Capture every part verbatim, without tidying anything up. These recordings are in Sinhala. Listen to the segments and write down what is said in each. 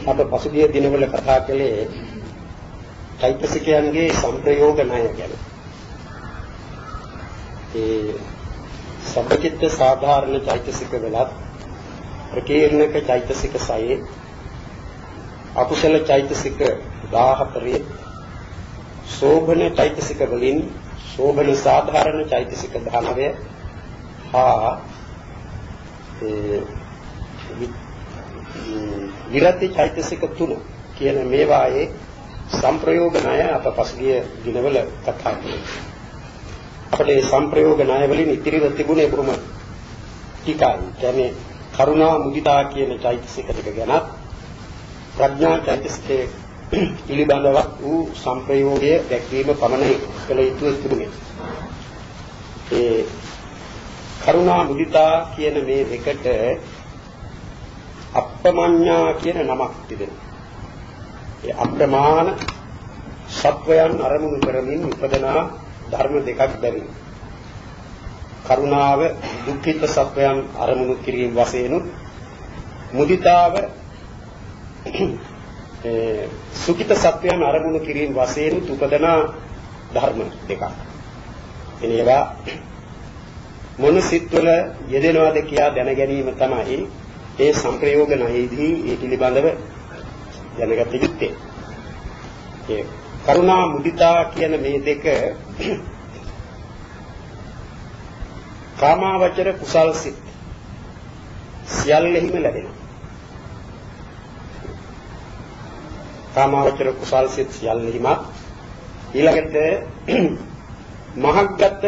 අප පසුගිය දිනවල කතා කළේ චෛතසිකයන්ගේ සංප්‍රයෝග ණය ගැන. ඒ සබ්බචිත්ත සාධාරණ චෛතසික වලත් ප්‍රකීර්ණක චෛතසික සයේ අකුසල චෛතසික දාහතරේ සෝභන චෛතසික වලින් සෝභන සාධාරණ චෛතසික දහනවය හා ඒ විරති චෛතසික තුන කියන මේවායේ සංප්‍රයෝග ණය අප පසුගිය දිනවල කතා කළා. අපේ සංප්‍රයෝග ණය වලින් ඉතිරිව තිබුණේ බොහොම ටිකයි. කියන්නේ කරුණා මුදිතා කියන චෛතසික දෙක ගැන ප්‍රඥා චෛතසිකයේ පිළිබඳව වූ සංප්‍රයෝගයේ දැක්වීම පමණයි කළ යුතු තිබුණේ. ඒ කරුණා මුදිතා කියන මේ දෙකට අප්‍රමඤ්ඤා කියන නමක් තිබෙනවා. ඒ අප්‍රමාණ සත්වයන් අරමුණු කරමින් උපදනා ධර්ම දෙකක් බැවින් කරුණාව දුක්ඛිත සත්වයන් අරමුණු කිරීම වශයෙන් මුදිතාව ඒ සුඛිත සත්වයන් අරමුණු කිරීම වශයෙන් උපදනා ධර්ම දෙකක්. එනිවා මොන සිත්වල යෙදෙනවද කියා දැන ගැනීම තමයි ඒ සංප්‍රයෝග ණයෙහිදී ඒ පිළිබඳව දැනගත යුත්තේ. ඒ කරුණා මුදිතා කියන මේ දෙක කාමාවචර කුසල් සිත් සියල්ලෙහිම ලැබෙනවා. කාමාවචර කුසල් සිත් සියල්ලෙහිම ඊළඟට මහග්ගත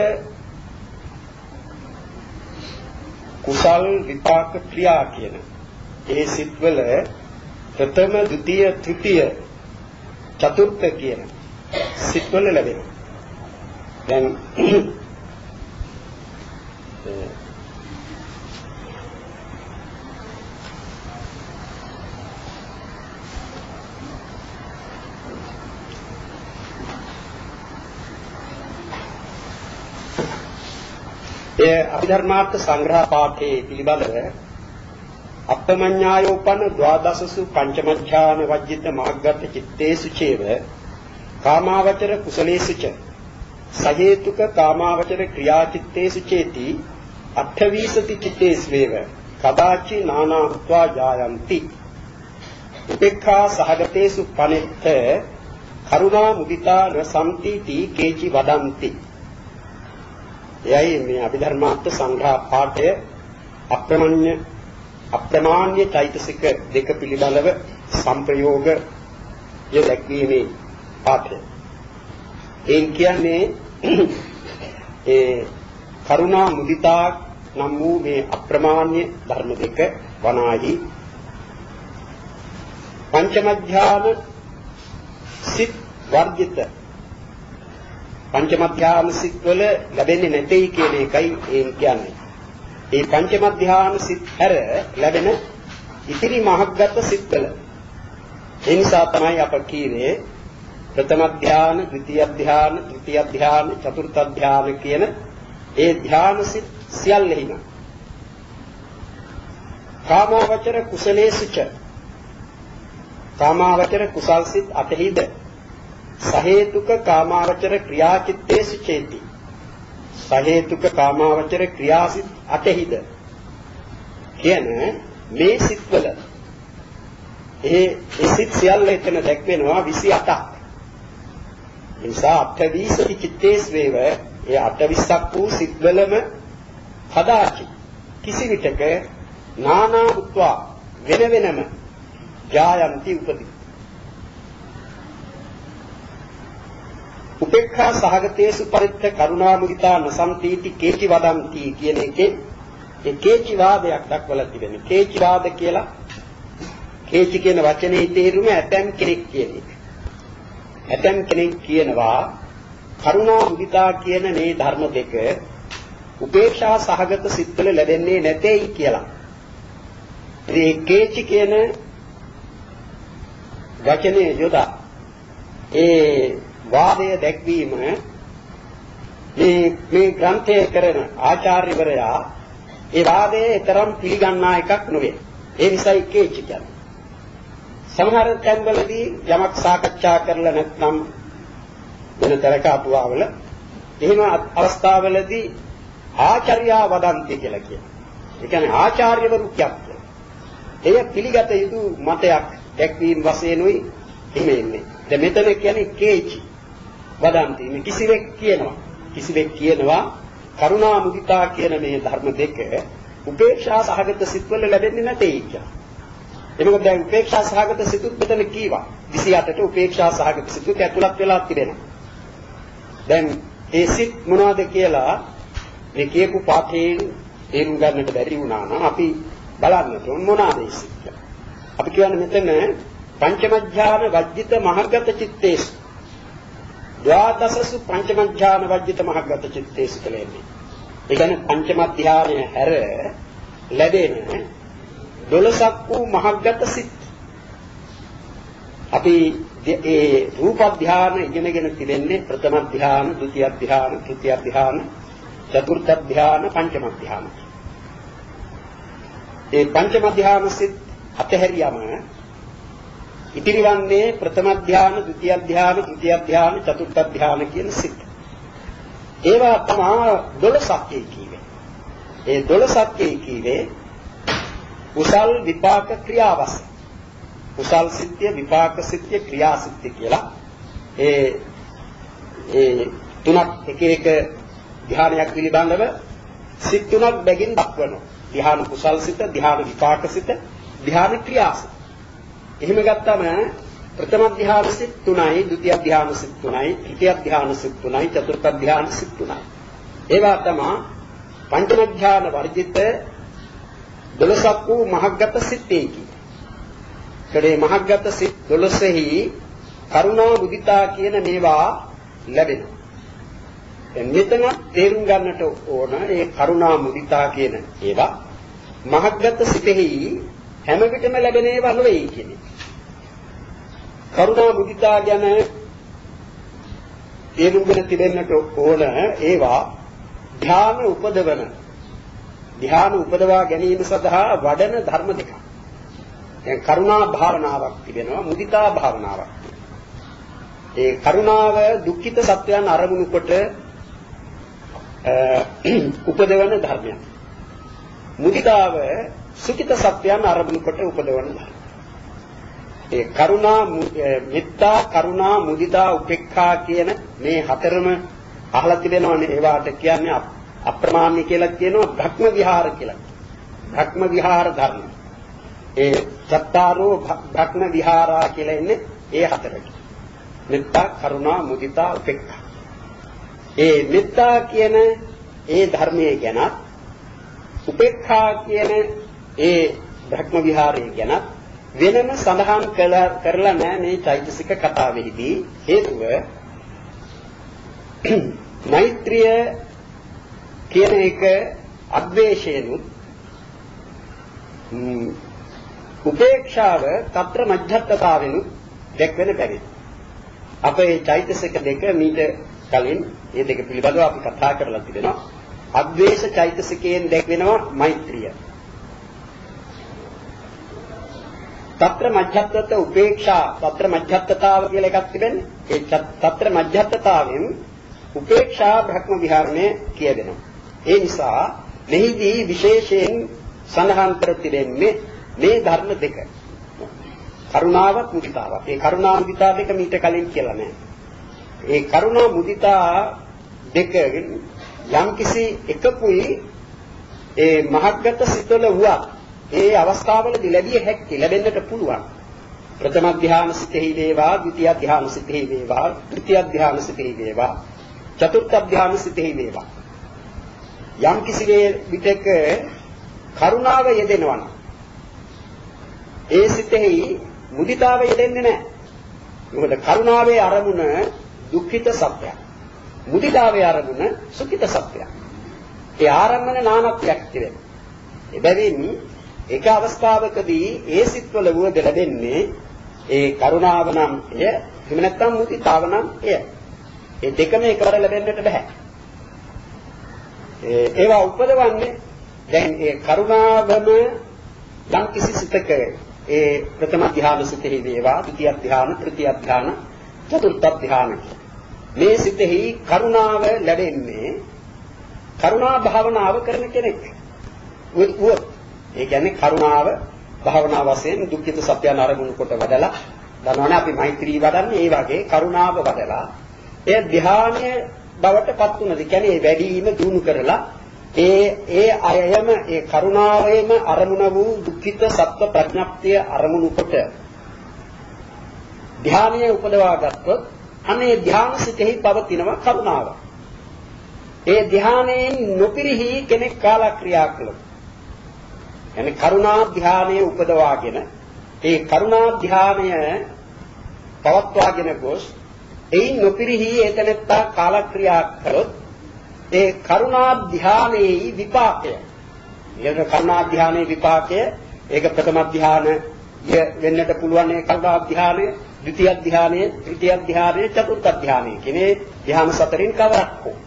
කුසල් විපාක ක්‍රියා කියන ඒ සිත්වල ප්‍රථම, ද්විතීය, තෘතීය, චතුර්ථ කියන සිත්වල ලැබෙනවා. දැන් ඒ අභිධර්මාර්ථ සංග්‍රහ පාඨයේ පිළිබඳව අප්‍රමඤ්ඤායෝපන ද්වාදසසු පංචමඥාන වජ්ජිත මාග්ගත චිත්තේසු චේව කාමාවචර කුසලේසු ච සහේතුක කාමාවචර ක්‍රියාචිත්තේසු චේති අට්ඨවිසති චිත්තේස්වේව කදාචි නානාත්වා ජායන්ති උපේක්ඛා සහගතේසු පනිත්ත කරුණා මුදිතා රසම්තිති කේචි වදන්ති. එයයි මේ අභිධර්මාර්ථ සංග්‍රහ පාඨය අප්‍රමඤ්ඤ අප්‍රමාණ්‍ය චෛතසික දෙක පිළිබඳව සංප්‍රයෝග ය දැක්වීමේ පාඨය. ඒ කියන්නේ ඒ කරුණා මුදිතා නම් වූ මේ අප්‍රමාණ්‍ය ධර්ම දෙක වනාහි පංචමධ්‍යාන සිත් වර්ජිත පංචමධ්‍යාන සිත් වල ලැබෙන්නේ නැtei කියන එකයි ඒ කියන්නේ. ඒ පංචමධ්‍යාන සිත් හැර ලැබෙන ඉතිරි මහග්ගත සිත්වල ඒ නිසා තමයි අප කීවේ ප්‍රථම ධ්‍යාන, ද්විතීය ධ්‍යාන, තෘතීය ධ්‍යාන, චතුර්ථ ධ්‍යාන කියන ඒ ධ්‍යාන සිත් සියල්ලෙහිම කාමාවචර කුසලේසුච කාමාවචර කුසල් සිත් අටහිද සහේතුක කාමාවචර ක්‍රියාචිත්තේසු චේති සහේතුක කාමාවචර ක්‍රියාසිත අටහිද කියන මේ සිත්වල ඒ ඒ සිත් සියල්ල එතන දැක්වෙනවා විසි අටක්. ඒ නිසා අට්ඨවිසති චිත්තේස්වේව ඒ අටවිස්සක් වූ සිත්වලම කදාචි කිසි විටක නානා උත්වා වෙන වෙනම ජායන්ති උපදී. උපේක්ඛා සහගතේසු පරිත්ත කරුණා මුදිතා නසම්තිති කේචි වදන්ති කියන එකේ ඒ කේචි වාදයක් දක්වලා තිබෙනවා. කේචි වාද කියලා කේචි කියන වචනේ තේරුම ඇතම් කෙනෙක් කියන එක. ඇතම් කෙනෙක් කියනවා කරුණා මුදිතා කියන මේ ධර්ම දෙක උපේක්ෂා සහගත සිත්වල ලැබෙන්නේ නැtei කියලා. ඒ කේචි කියන වචනේ යොදා ඒ වාදය දැක්වීම මේ මේ ග්‍රන්ථය කරන ආචාර්යවරයා ඒ වාදයේ තරම් පිළිගන්නා එකක් නොවේ. ඒ නිසායි කේචි කියන්නේ. සමහර තැන්වලදී යමක් සාකච්ඡා කරලා නැත්නම් වෙන තරක අටුවාවල එහෙම අවස්ථාවලදී ආචාර්යා වදන්ති කියලා කියනවා. ඒ කියන්නේ ආචාර්යවරු කියනවා. එය පිළිගත යුතු මතයක් දැක්වීම වශයෙන් උයි එහෙම ඉන්නේ. දැන් මෙතන කියන්නේ කේචි වදන්ති. මේ කිසිවෙක් කියනවා. කිසිවෙක් කියනවා කරුණා මුදිතා කියන මේ ධර්ම දෙක උපේක්ෂා සහගත සිත්වල ලැබෙන්නේ නැtei කියලා. එනකොට දැන් උපේක්ෂා සහගත සිතුත් මෙතන කීවා. විසි අටට උපේක්ෂා සහගත සිතුත් ඇතුළත් වෙලා තිබෙනවා. දැන් ඒ සිත් මොනවද කියලා මේ කියපු පාඨයෙන් තේරුම් ගන්නට බැරි වුණා නම් අපි බලන්න ඕන මොනවාද ඒ සිත් කියලා. අපි කියන්නේ මෙතන පංචමඥාන වජ්ජිත මහග්ගත චිත්තේසු ද්වාදසසු පංචමඥාන වජ්ජිත මහග්ගත චිත්තේසු කියලා. ඒ කියන්නේ පංචම ධානය හැර ලැබෙන දොළසක් වූ මහග්ගත සිත්. අපි ඒ රූප ධාන ඉගෙනගෙන තිබෙන්නේ ප්‍රථම ධාන, ဒုတိ ය ධාන, තෘතිය ධාන, චතුර්ථ ධාන, පංචම ධාන. ඒ පංචම ධාන සිත් අතහැරියම ඉතිරිවන්නේ ප්‍රථම ධාන, ဒုတိ ය ධාන, තෘතිය ධාන, චතුර්ථ ධාන කියන සිත්. ඒවා තමයි දොළසක් කීවේ. ඒ දොළසක් කීවේ කුසල් විපාක ක්‍රියාවස. කුසල් සිත්ය, විපාක සිත්ය, ක්‍රියා සිත්ය කියලා ඒ ඒ තුනක් එක එක ධ්‍යානයක් පිළිබඳව සිත් තුනක් බැගින් දක්වනවා. ධ්‍යාන කුසල් සිත, ධ්‍යාන විපාක සිත, ධ්‍යාන ක්‍රියා සිත. එහෙම ගත්තම ප්‍රථම ධ්‍යාන සිත් තුනයි, ဒုတိ ය ධ්‍යාන සිත් තුනයි, තෘතිය ධ්‍යාන සිත් තුනයි, චතුර්ථ ධ්‍යාන සිත් තුනයි. ඒවා තමයි පංචම ධ්‍යාන වර්ජිත දොළසක් වූ මහග්ගත සිත්තේ කි. කඩේ මහග්ගත සිත් දොළසෙහි කරුණා මුදිතා කියන මේවා ලැබෙනවා. දැන් මෙතන තේරුම් ගන්නට ඕන ඒ කරුණා මුදිතා කියන ඒවා මහග්ගත සිතෙහි හැම විටම ලැබෙන ඒවා නෙවෙයි කියන්නේ. කරුණා මුදිතා ගැන තේරුම්ගෙන තිබෙන්නට ඕන ඒවා ධ්‍යාන උපදවන ධ්‍යාන උපදවා ගැනීම සඳහා වඩන ධර්ම දෙකක්. දැන් කරුණා භාවනාවක් තිබෙනවා, මුදිතා භාවනාවක්. ඒ කරුණාව දුක්ඛිත සත්‍යයන් අරමුණු කොට උපදවන ධර්මයක්. මුදිතාව සුඛිත සත්‍යයන් අරමුණු කොට උපදවන ධර්මයක්. ඒ කරුණා, මෙත්තා, කරුණා, මුදිතා, උපේක්ඛා කියන මේ හතරම අහලා තිබෙනවනේ. ඒවාට කියන්නේ අප්‍රමාණ්‍ය කියලා කියනවා, භක්ම විහාර කියලා. භක්ම විහාර ධර්ම. ඒ සත්තාරෝ භක්ම විහාරා කියලා ඉන්නේ ඒ හතරට. මෙත්තා, කරුණා, මුදිතා, උපේක්ඛා. ඒ මෙත්තා කියන ඒ ධර්මයේ ගැන, උපේක්ඛා කියන ඒ භක්ම විහාරයේ ගැන වෙනම සඳහන් කරලා නැහැ මේ චෛතසික කතාවෙහිදී. හේතුව මෛත්‍රිය කියන එක අද්වේෂයෙන් උපේක්ෂාව తත්‍ර මධ්‍යස්ථතාවෙන් දැක්වෙන බැරි. අපේ චෛතසික දෙක මීට කලින් මේ දෙක පිළිබඳව අපි කතා කරලා තිබෙනවා. අද්වේෂ චෛතසිකයෙන් දැක්වෙනවා මෛත්‍රිය. తත්‍ර මධ්‍යස්ථත උපේක්ෂා తත්‍ර මධ්‍යස්ථතාව කියලා එකක් තිබෙන්නේ. ඒ తත්‍ර මධ්‍යස්ථතාවෙන් උපේක්ෂා භක්ම විහරණය කියවෙනවා. ඒ නිසා මෙහිදී විශේෂයෙන් සඳහන් කර තිබෙන්නේ මේ ධර්ම දෙක. කරුණාවත් මුදිතාවත්. ඒ කරුණා මුදිතා දෙක මීට කලින් කියලා නැහැ. ඒ කරුණා මුදිතා දෙක යම්කිසි එකකුයි ඒ මහග්ගත සිතවල වුණා. ඒ අවස්ථාවලදී ලැබිය හැකි ලැබෙන්නට පුළුවන්. ප්‍රථම ධ්‍යාන සිතෙහි වේවා, ဒုတိ ය ධ්‍යාන සිතෙහි වේවා, තෘතිය ධ්‍යාන සිතෙහි වේවා, චතුර්ථ ධ්‍යාන සිතෙහි වේවා. යම් කිසි විටක කරුණාව යෙදෙනවා නම් ඒ සිතෙහි මුදිතාව යෙදෙන්නේ නැහැ. මොකද කරුණාවේ අරමුණ දුක්ඛිත සත්‍යයක්. මුදිතාවේ අරමුණ සුඛිත සත්‍යයක්. ඒ ආරම්මන නානත්වයක් තිබෙනවා. එබැවින් එක අවස්ථාවකදී ඒ සිත්වල වුවද ලැබෙන්නේ ඒ කරුණාව නම් එය, එහෙම නැත්නම් මුදිතාව නම් එය. ඒ දෙකම එකවර ලැබෙන්නට බෑ. ඒවා උපදවන්නේ දැන් ඒ කරුණාවම යම් කිසි සිතක ඒ ප්‍රථම ධ්‍යාන සිතෙහි වේවා, ද්විතිය ධ්‍යාන, තෘතිය ධ්‍යාන, චතුර්ථ ධ්‍යාන. මේ සිතෙහි කරුණාව ලැබෙන්නේ කරුණා භාවනාව කරන කෙනෙක්. උවොත් ඒ කියන්නේ කරුණාව භාවනා වශයෙන් දුක්ඛිත සත්‍යයන් අරමුණු කොට වඩලා දන්නවනේ අපි මෛත්‍රී වඩන්නේ ඒ වගේ කරුණාව වඩලා ඒ ධ්‍යානයේ බවට පත් වෙනද කියන්නේ වැඩිම දිනු කරලා ඒ ඒ අයයම ඒ කරුණාවේම අරමුණ වූ දුක්ඛිත සත්‍ය ප්‍රඥප්තිය අරමුණු කොට ධ්‍යානයේ උපදවා ගත්තොත් අනේ ධ්‍යාන සිතෙහි පවතිනවා කරුණාව. ඒ ධ්‍යානයෙන් නොපිරිහි කෙනෙක් කාලක්‍රියා කළොත් එනේ කරුණා ධ්‍යානයේ උපදවාගෙන ඒ කරුණා ධ්‍යානය පවත්වාගෙන ගොස් එයින් නොපිරිහි ඒතනත්තා කාලක්‍රියා කළොත් ඒ කරුණා ධ්‍යානයේ විපාකය ඒක කරුණා ධ්‍යානයේ විපාකය ඒක ප්‍රථම ධ්‍යානය වෙන්නට පුළුවන් ඒ කරුණා ධ්‍යානය ද්විතිය ධ්‍යානය තෘතිය ධ්‍යානය චතුර්ථ ධ්‍යානය කියන්නේ ධ්‍යාන සතරෙන් කවරක් හෝ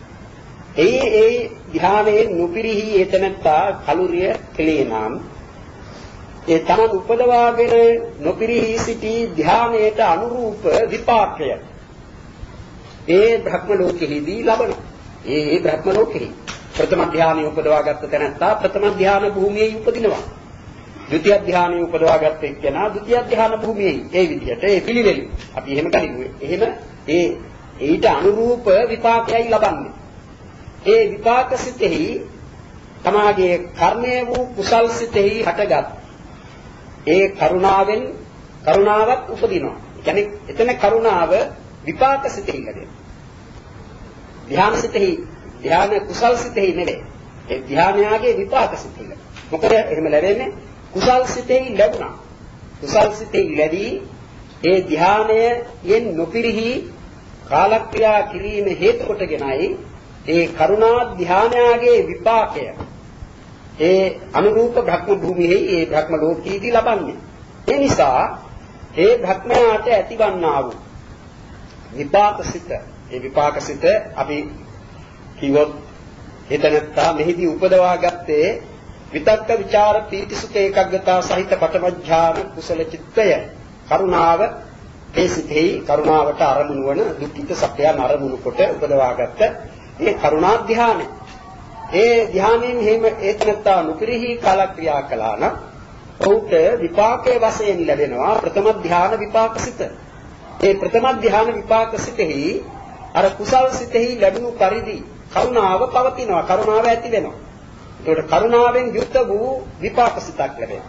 ඒ ඒ ධ්‍යානයේ නොපිරිහි ඒතනත්තා කලුරිය කෙලේ නම් ඒ තමන් උපදවාගෙන නොපිරිහි සිටි ධ්‍යානයට අනුරූප විපාකය ඒ බ්‍රහ්ම ලෝකෙහිදී ලබන ඒ ඒ බ්‍රහ්ම ලෝකෙහි ප්‍රථම ධ්‍යානය උපදවාගත්ත තැනත්තා ප්‍රථම ධ්‍යාන භූමියේ උපදිනවා. ද්විතිය ධ්‍යානය උපදවාගත්ත එක්කෙනා ද්විතිය ධ්‍යාන භූමියේ ඒ විදිහට ඒ පිළිවෙලින් අපි එහෙම ගනිමු. එහෙම ඒ ඊට අනුරූප විපාකයයි ලබන්නේ. ඒ විපාක සිතෙහි තමාගේ කර්මය වූ කුසල් සිතෙහි හටගත් ඒ කරුණාවෙන් කරුණාවක් උපදිනවා. කියන්නේ එතන කරුණාව විපාක සිතෙහි ලැබෙනවා. ධ්‍යාන සිතෙහි ධ්‍යාන කුසල් සිතෙහි නෙවේ. ඒ ධ්‍යානයාගේ විපාක සිතෙහි ලැබෙනවා. මොකද එහෙම ලැබෙන්නේ කුසල් සිතෙහි ලැබුණා. කුසල් සිතෙහි ලැබී ඒ ධ්‍යානයෙන් නොපිරිහි කාලක්‍රියා කිරීම හේතු කොටගෙනයි ඒ කරුණා ධ්‍යානයාගේ විපාකය ඒ අනුරූප භක්ම භූමියේ ඒ භක්ම ලෝකීදී ලබන්නේ. ඒ නිසා ඒ භක්මයාට ඇතිවන්නා වූ විපාකසිත ඒ විපාකසිත අපි කිව්වොත් එතනත්තා මෙහිදී උපදවා ගත්තේ විතක්ක ਵਿਚාර පීතිසුඛ ඒකග්ගතා සහිත පඨම ඥාන කුසල චිත්තය කරුණාව ඒ සිතෙහි කරුණාවට අරමුණු වන දුක්ඛිත සත්‍යයන් අරමුණු කොට උපදවා ගත්ත ඒ කරුණා ධ්‍යානය. ඒ ධ්‍යානයෙන් හේම ඒතනත්තා නුපිරිහි කාලක්‍රියා කළා නම් ඔහුට විපාකයේ වශයෙන් ලැබෙනවා ප්‍රථම ධ්‍යාන විපාකසිත. ඒ ප්‍රථම ධ්‍යාන විපාකසිතෙහි අර කුසල් සිතෙහි ලැබුණු පරිදි කරුණාව පවතිනවා. කරුණාව ඇති වෙනවා. ඒකට කරුණාවෙන් යුක්ත වූ විපාකසිතක් ලැබෙනවා.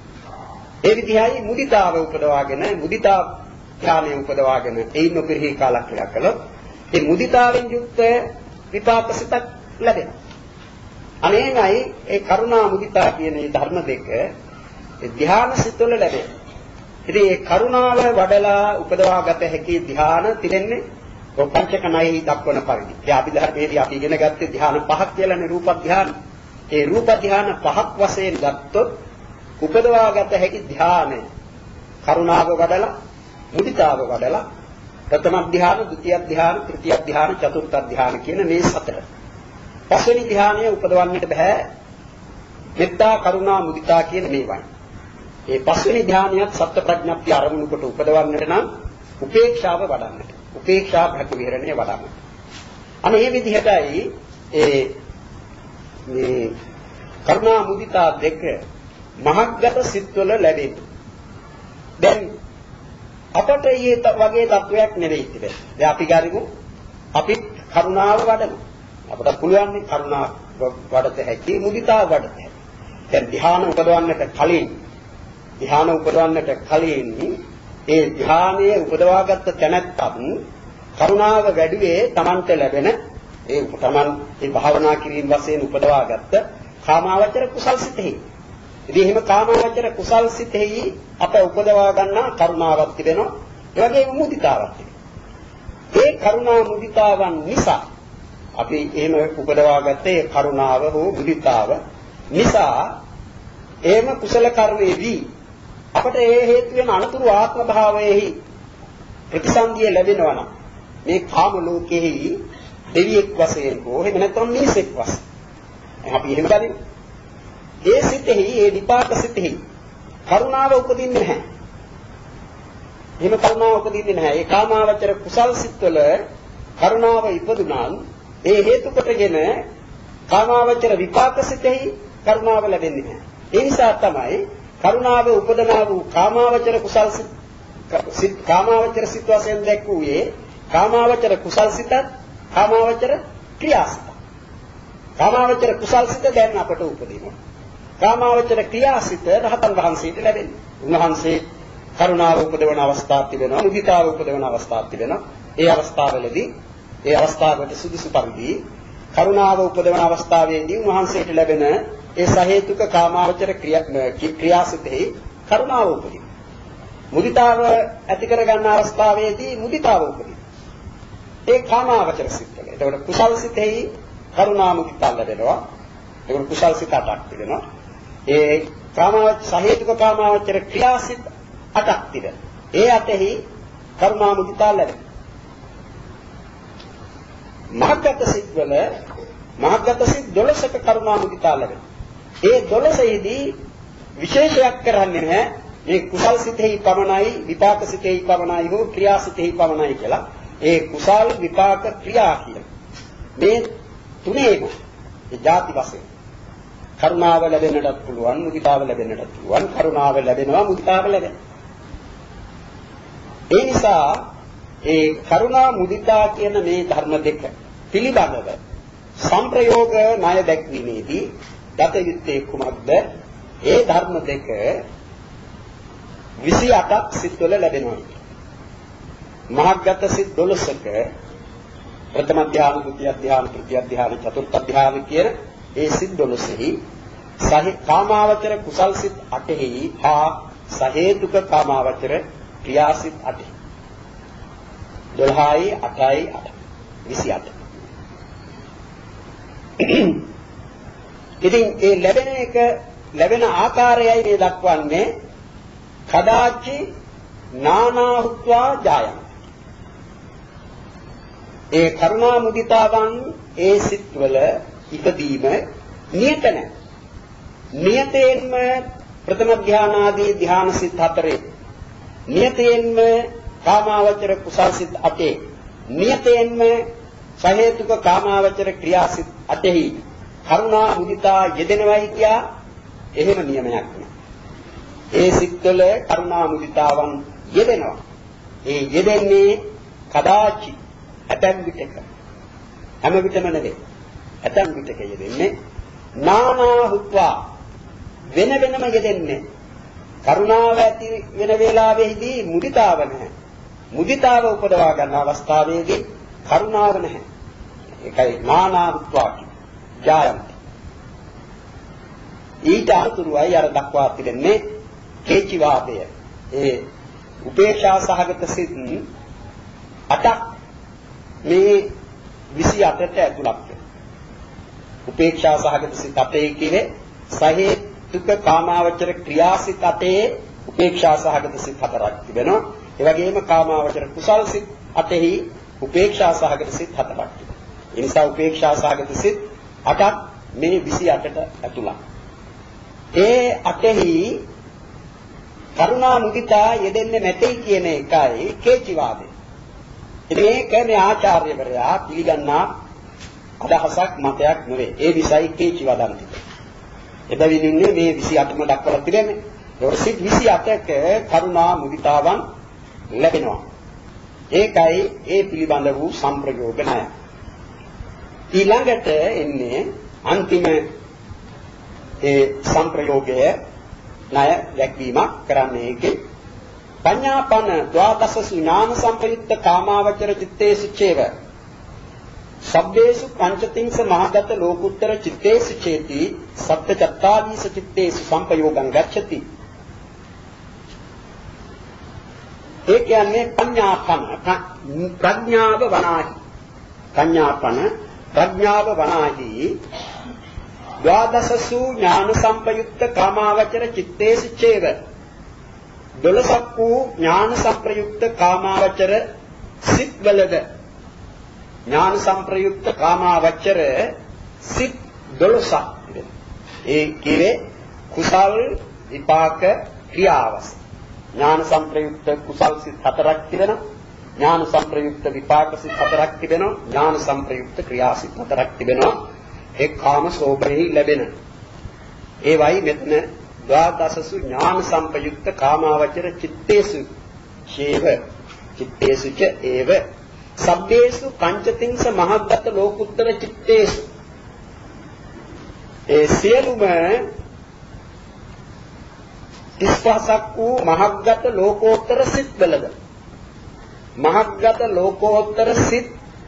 ඒ විදිහයි මුදිතාව උපදවාගෙන මුදිතා ධ්‍යානය උපදවාගෙන ඒ නුපිරිහි කාලක්‍රියා කළොත් ඒ මුදිතාවෙන් යුක්ත විපාකසිතක් ලැබෙනවා. අනේනයි ඒ කරුණා මුදිතා කියන මේ ධර්ම දෙක ඒ ධ්‍යාන සිතවල ලැබෙන. ඉතින් මේ කරුණාව වඩලා උපදවාගත හැකි ධ්‍යාන තිරෙන්නේ ඔය පංචක ණයෙහි දක්වන පරිදි. ඒ අපි ධර්මයේදී අපි ඉගෙන ගත්තේ ධ්‍යාන පහක් කියලානේ රූප ධ්‍යාන. ඒ රූප ධ්‍යාන පහක් වශයෙන් ගත්තොත් උපදවාගත හැකි ධ්‍යානය කරුණාව වඩලා මුදිතාව වඩලා ප්‍රථම ධ්‍යාන, ဒုတိ ය ධ්‍යාන, තෘතිය ධ්‍යාන, චතුර්ථ ධ්‍යාන කියන මේ සතර. පස්වෙනි ධ්‍යානය උපදවන්නට බෑ. මෙත්තා, කරුණා, මුදිතා කියන මේවයි. මේ පස්වෙනි ධ්‍යානියත් සත්‍ය ප්‍රඥප්ති අරමුණු කොට උපදවන්නට නම් උපේක්ෂාව වඩන්නට. උපේක්ෂා භක්ති විහරණය වඩන්නට. අනේ මේ විදිහටයි ඒ මේ කරුණා මුදිතා දෙක මහග්ගත සිත්වල ලැබෙන්නේ. දැන් අපට ඊයේ වගේ තත්වයක් නෙවෙයි තිබෙන්නේ. දැන් අපි ගරිමු අපි කරුණාව වඩමු. අපට පුළුවන් නේ කරුණාව වඩත හැකි මුදිතාව වඩත හැකි. දැන් ධ්‍යාන උපදවන්නට කලින් ධ්‍යාන උපදවන්නට කලින් ඒ ධ්‍යානයේ උපදවාගත්ත තැනත්තත් කරුණාව වැඩිවේ Tamanට ලැබෙන ඒ Taman ඒ භාවනා කිරීම වශයෙන් උපදවාගත්ත කාමාවචර කුසල් සිතෙහි. ඉතින් එහෙම කාමාවචර කුසල් සිතෙහි අප උපදවා ගන්නා කරුණාවක් තිබෙනවා. ඒ වගේම මුදිතාවක් තිබෙනවා. ඒ කරුණා මුදිතාවන් නිසා අපි එහෙම උපදවාගත්තේ කරුණාව හෝ මුදිතාව නිසා එහෙම කුසල කර්මයේදී අපට ඒ හේතු වෙන අනුතුරු ආත්ම භාවයේහි ප්‍රතිසන්දිය ලැබෙනවා නම් මේ කාම ලෝකෙහි දෙවියෙක් වශයෙන් හෝ එහෙම නැත්නම් මිනිසෙක් වශයෙන් අපි එහෙම ගනිමු. ඒ සිතෙහි ඒ විපාක සිතෙහි කරුණාව උපදින්නේ නැහැ. එහෙම කරුණාව උපදින්නේ නැහැ. ඒ කාමාවචර කුසල් සිත්වල කරුණාව ඉපදුනා ඒ හේතු කොටගෙන කාමාවචර විපාක සිතෙහි කරුණාව ලැබෙන්නේ නැහැ. ඒ නිසා තමයි කරුණාව උපදනා වූ කාමාවචර කුසල් සිත් කාමාවචර සිත් වශයෙන් දැක්වුවේ කාමාවචර කුසල් සිතත් කාමාවචර ක්‍රියාසිත. කාමාවචර කුසල් සිත දැන් අපට උපදිනවා. කාමාවචර ක්‍රියාසිත රහතන් වහන්සේට ලැබෙන්නේ. උන්වහන්සේ කරුණාව උපදවන අවස්ථාවක් තිබෙනවා, මුදිතාව උපදවන අවස්ථාවක් තිබෙනවා. ඒ අවස්ථාවවලදී ඒ අවස්ථාවකට සුදුසු පරිදි කරුණාව උපදවන අවස්ථාවේදී උන්වහන්සේට ලැබෙන ඒ සහේතුක කාමාවචර ක්‍රියාසිතෙහි කරුණාව උපදිනවා. මුදිතාව ඇති කර ගන්න අවස්ථාවේදී මුදිතාව උපදිනවා. ඒ කාමාවචර සිත්වල. ඒකට කුසල් සිතෙහි කරුණා මුදිතා ලැබෙනවා. ඒකට කුසල් සිත අටක් තිබෙනවා. ඒ කාමාවචර සහේතුක කාමාවචර ක්‍රියාසිත අටක් තිබෙනවා. ඒ අටෙහි කරුණා මුදිතා ලැබෙනවා. මහග්ගත සිත්වල මහග්ගත සිත් දොළොසක කරුණා මුදිතා ලැබෙනවා. ඒ දොළොසෙහිදී විශේෂයක් කරන්නේ නැහැ. මේ කුසල් සිතෙහි පමණයි විපාක සිතෙහි පමණයි හෝ ක්‍රියා සිතෙහි පමණයි කියලා. ඒ කුසල් විපාක ක්‍රියා කියන මේ තුනේම ඒ ಜಾති වශයෙන් කරුණාව ලැබෙන්නටත් පුළුවන්, මුදිතාව ලැබෙන්නටත් පුළුවන්. කරුණාව ලැබෙනවා, මුදිතාව ලැබෙනවා. ඒ නිසා ඒ කරුණා මුදිතා කියන මේ ධර්ම දෙක පිළිබඳව සංප්‍රයෝග ණය දැක්වීමේදී දත යුත්තේ කුමක්ද? ඒ ධර්ම දෙක විසි අටක් සිත්වල ලැබෙනවා. මහග්ගත සිත් දොළොසක ප්‍රථම ධ්‍යාන, ද්විතිය ධ්‍යාන, තෘතිය ධ්‍යාන, චතුර්ථ ධ්‍යාන කියන ඒ සිත් දොළොසෙහි සහි කාමාවචර කුසල් සිත් අටෙහි හා සහේතුක කාමාවචර ක්‍රියාසිත අටෙහි දොළහයි අටයි අට විසි අට. ඉතින් ඒ ලැබෙන එක ලැබෙන ආකාරයයි මේ දක්වන්නේ කදාචි නානාහුත්වා ජායං. ඒ කරුණා මුදිතාවන් ඒ සිත්වල ඉදීම නියත නැහැ. නියතයෙන්ම ප්‍රථම ධ්‍යාන ආදී ධ්‍යාන සිත් හතරේ, නියතයෙන්ම කාමාවචර කුසල් සිත් අටේ, නියතයෙන්ම සහේතුක කාමාවචර ක්‍රියාසිත අටෙහි කරුණා මුදිතා යෙදෙනවයි කියා එහෙම නියමයක් නෑ. ඒ සිත්වල කරුණා මුදිතාවන් යෙදෙනවා. ඒ යෙදෙන්නේ කදාචි ඇතැම් විටක. හැම විටම නෙවේ. ඇතැම් විටක යෙදෙන්නේ නානාහුත්වා වෙන වෙනම යෙදෙන්නේ. කරුණාව ඇති වෙන වේලාවෙහිදී මුදිතාව නැහැ. මුදිතාව උපදවා ගන්න අවස්ථාවේදී කරුණාව නැහැ. ඒකයි නානාහුත්වා ජායන්ති. ඊට අතුරුයි අර දක්වා තිබෙන්නේ කේචි වාදය. ඒ උපේක්ෂා සහගත සිත් අටක් මේ විසි අටට ඇතුළත් වෙනවා. උපේක්ෂා සහගත සිත් අටේ කියේ සහේතුක කාමාවචර ක්‍රියාසිත අටේ උපේක්ෂා සහගත සිත් හතරක් තිබෙනවා. ඒ වගේම කාමාවචර කුසල් සිත් අටෙහි උපේක්ෂා සහගත සිත් හතරක් තිබෙනවා. ඒ නිසා උපේක්ෂා සහගත සිත් අටක් මේ විසි අටට ඇතුළත්. ඒ අටෙහි කරුණා මුදිතා යෙදෙන්නේ නැtei කියන එකයි කේචිවාදය. මේක මේ ආචාර්යවරයා පිළිගන්නා අදහසක් මතයක් නෙවෙයි. ඒ විසයි කේචිවදන්ති. එබැවින් ඉන්නේ මේ විසි අටම දක්වලා තිබෙන්නේ. ඒක සිත් විසි අටක කරුණා මුදිතාවන් ලැබෙනවා. ඒකයි ඒ පිළිබඳ වූ සංප්‍රයෝග ණය. ඊළඟට එන්නේ අන්තිම ඒ සංප්‍රයෝගය ණය දැක්වීමක් කරන්නේ ඒකේ පඤ්ඤාපන ද්වාදසසු ඥාන සම්පයුක්ත කාමාවචර චිත්තේසු චේව සබ්බේසු පංචතිංස මහගත ලෝකුත්තර චිත්තේසු චේති සත්‍ය චත්තාදීස චිත්තේසු සංපයෝගං ගච්ඡති. ඒ කියන්නේ පඤ්ඤාපන ප්‍රඥාව වනාහි. පඤ්ඤාපන ප්‍රඥාව වනාහි ද්වාදසසු ඥාන සම්පයුක්ත කාමාවචර චිත්තේසු චේව දොළසක් වූ ඥාන සම්ප්‍රයුක්ත කාමාවචර සිත් වලද ඥාන සම්ප්‍රයුක්ත කාමාවචර සිත් දොළසක්. ඒ කියේ කුසල් විපාක ක්‍රියාවස. ඥාන සංප්‍රයුක්ත කුසල් සිත් හතරක් තිබෙනවා. ඥාන සංප්‍රයුක්ත විපාක සිත් හතරක් තිබෙනවා. ඥාන සංප්‍රයුක්ත ක්‍රියා සිත් හතරක් තිබෙනවා. ඒ කාම සෝභනෙහි ලැබෙන. ඒවයි මෙතන ද්වාදසසු ඥාන සංප්‍රයුක්ත කාමාවචර චිත්තේසු ඡේව චිත්තේසු ච ඒව සබ්බේසු පංචතිංස මහග්ගත ලෝකුත්තර චිත්තේසු. ඒ සියලුම තිස්පහසක් වූ මහග්ගත ලෝකෝත්තර සිත්වලද මහග්ගත ලෝකෝත්තර සිත්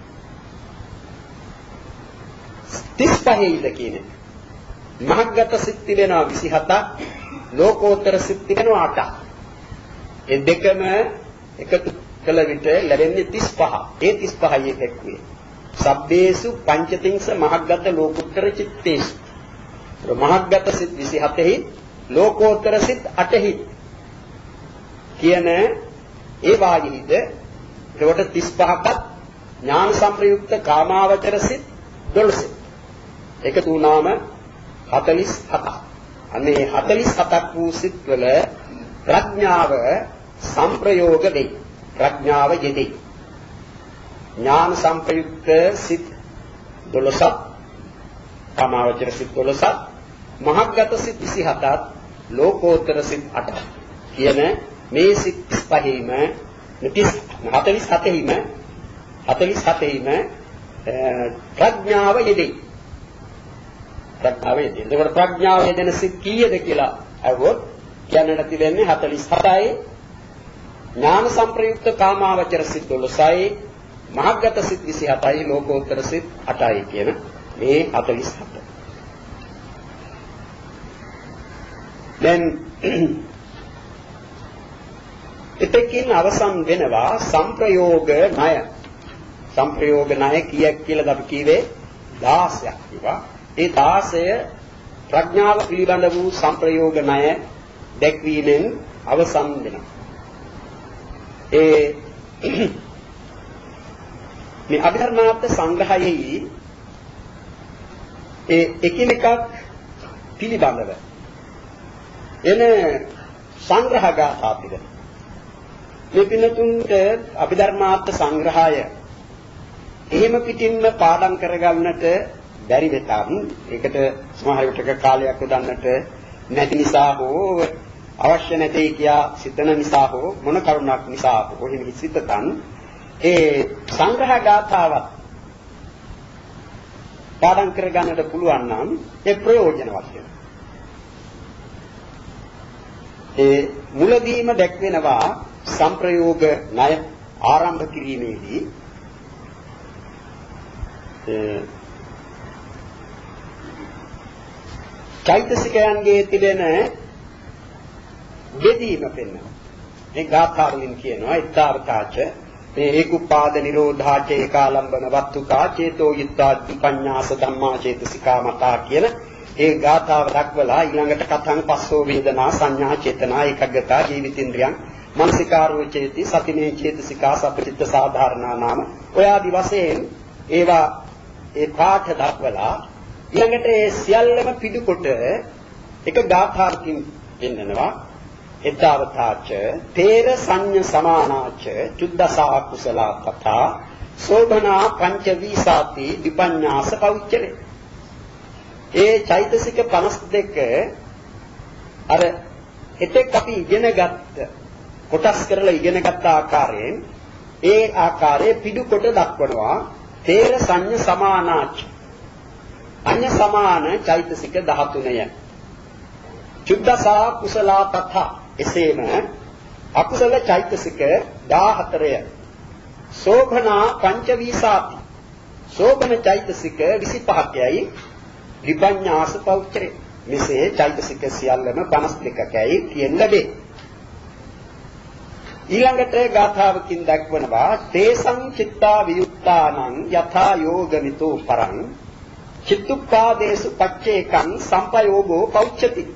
තිස්පහයිද කියන්නේ මහග්ගත සිත් තිබෙනවා විසිහතක් ලෝකෝත්තර සිත් තිබෙනවා අටක්. ඒ දෙකම එකතු කළ විට ලැබෙන්නේ තිස්පහ. ඒ තිස්පහයි එක්කුවේ සබ්බේසු පංචතිංස මහග්ගත ලෝකෝත්තර චිත්තේසු. මහග්ගත සිත් විසිහතෙහි ලෝකෝත්තර සිත් අටෙහි කියන ඒ වාගීද ඒකට තිස්පහක්වත් ඥාන සංප්‍රයුක්ත කාමාවචර සිත් දොළොස්. එකතු වුණාම හතළිස් හතක්. අනේ හතළිස් හතක් වූ සිත්වල ප්‍රඥාව සංප්‍රයෝග වෙයි. ප්‍රඥාව යෙදෙයි. ඥාන සංප්‍රයුක්ත සිත් දොළොසක් කාමාවචර සිත් දොළොසක් මහග්ගත සිත් විසිහතක් ලෝකෝත්තර සිත් අටක් කියන මේ සිත් පහෙම හතළිස් හතෙහිම හතළිස් හතෙහිම ප්‍රඥාව යෙදෙයි. ප්‍රඥාව යෙදෙයි. ඒකට ප්‍රඥාව යෙදෙන සිත් කීයද කියලා අහුවොත් කියන්නට තිබෙන්නේ හතළිස් හතයි. ඥාන සංප්‍රයුක්ත කාමාවචර සිත් දොළොසයි මහග්ගත සිත් විසිහතයි ලෝකෝත්තර සිත් අටයි කියන මේ හතළිස් හත. දැන් එතකින් අවසන් වෙනවා සංප්‍රයෝග ණය. සංප්‍රයෝග ණය කීයක් කියලාද අපි කීවේ දාසයක් කිව්වා. ඒ දාසය ප්‍රඥාව පිළිබඳ වූ සංප්‍රයෝග ණය දැක්වීමෙන් අවසන් වෙනවා. ඒ මේ අභිධර්මාර්ථ සංග්‍රහයෙහි ඒ එකිනෙකක් පිළිබඳව එන සංග්‍රහ ගාථා පිළිබඳව මේ පින්නතුන්ට අභිධර්මාර්ථ සංග්‍රහය එහෙම පිටින්ම පාඩම් කරගන්නට බැරි වෙතත් ඒකට සමහර විටක කාලයක් යොදන්නට නැති නිසා හෝ අවශ්‍ය නැtei කියා සිතන නිසා හෝ මොන කරුණක් නිසා හෝ එහෙම සිතතන් ඒ සංග්‍රහ ගාථාවත් පාඩම් කරගන්නට පුළුවන් නම් ඒ ප්‍රයෝජනවත් වෙනවා. ඒ මුලදීම දැක්වෙනවා සංප්‍රයෝග ණය ආරම්භ කිරීමේදී චෛතසිකයන්ගේ තිබෙන බෙදීම පෙන්වනවා. මේ ගාථාවලින් කියනවා ඊතාවතාච මේ ඒකුපාද නිරෝධාච ඒකාලම්බන වත්තුකා චේතෝ යුත්තා විපඤ්ඤාස ධම්මා චේතසිකා මතා කියන ඒ ගාථාව දක්වලා ඊළඟට කතං පස්සෝ වේදනා සංඥා චේතනා ඒකග්ගතා ජීවිතින්ද්‍රියං මනසිකාරෝ චේති සතිනේ චේතසිකා සප්පචිත්ත සාධාරණා නාම ඔය ආදි වශයෙන් ඒවා ඒ පාඨ දක්වලා ඊළඟට ඒ සියල්ලම පිටුකොට එක ගාථාවකින් පෙන්නනවා එතාවතාච තේර සංඤ සමානාච චුද්දසා කුසලා තථා සෝභනා පංච වීසාති විපඤ්ඤාස පෞච්චලේ. ඒ චෛතසික පනස් දෙක අර එතෙක් අපි ඉගෙනගත්ත කොටස් කරලා ඉගෙනගත්ත ආකාරයෙන් ඒ ආකාරයේ පිටුකොට දක්වනවා තේර සංඤ සමානාච අඤ්ඤ සමාන චෛතසික දහතුනය චුද්දසා කුසලා තථා එසේම අකුසල චෛතසික දාහතරය සෝභනා පංච වීසාති සෝභන චෛතසික විසිපහකයි විපඤ්ඤාස පෞච්චරේ මෙසේ චෛතසික සියල්ලම පනස් දෙකකයි කියන ලැබේ. ඊළඟට ගාථාවකින් දක්වනවා තේසං චිත්තා වියුක්තානං යථා යෝගමිතෝ පරං චිත්තුප්පාදේසු පච්චේකං සම්පයෝගෝ පෞච්චති.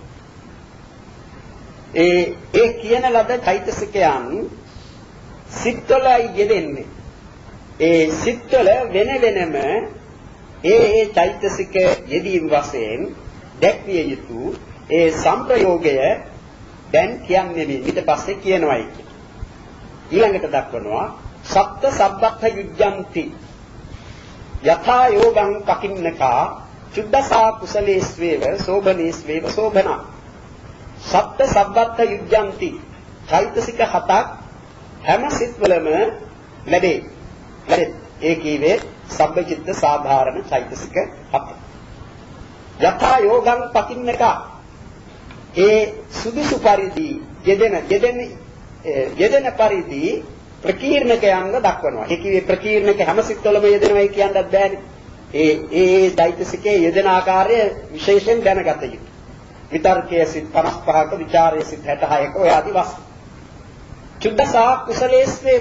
ඒ ඒ කියන ලද චෛතසිකයන් සිත්වලයි යෙදෙන්නේ. ඒ සිත්වල වෙන වෙනම ඒ ඒ චෛතසික යෙදීම් වශයෙන් දැක්විය යුතු ඒ සංප්‍රයෝගය දැන් කියන්නේ මේ ඊට පස්සේ කියනවායි කියලා. ඊළඟට දක්වනවා සත්ත සබ්බත්ථ යුජ්ජಂತಿ යථා යෝගං පකින්නකා චුද්දසා කුසලේස්වේව සෝබනේස්වේව සෝබනා සත්ත සබ්බත්ථ යුජ්ජಂತಿ චෛතසික හතක් හැම සිත්වලම ලැබේ. ලැබේ. ඒ කීවේ සබ්බචිත්ත සාධාරණ චෛතසික හත. යථා යෝගං පකින්නකා ඒ සුදුසු පරිදි යෙදෙන යෙදෙන යෙදෙන පරිදි ප්‍රකීර්ණකයන්ව දක්වනවා. ඒ කියේ ප්‍රකීර්ණක හැම සිත්වලම යෙදෙනවයි කියන්නත් බෑනේ. ඒ ඒ චෛතසිකයේ යෙදෙන ආකාරය විශේෂයෙන් දැනගත යුතුයි. විතර්කයේ සිත් පනස් පහක, විචාරයේ සිත් හැට හයක ඔය ආදි වස්තු. චුද්දසා කුසලේස්වේව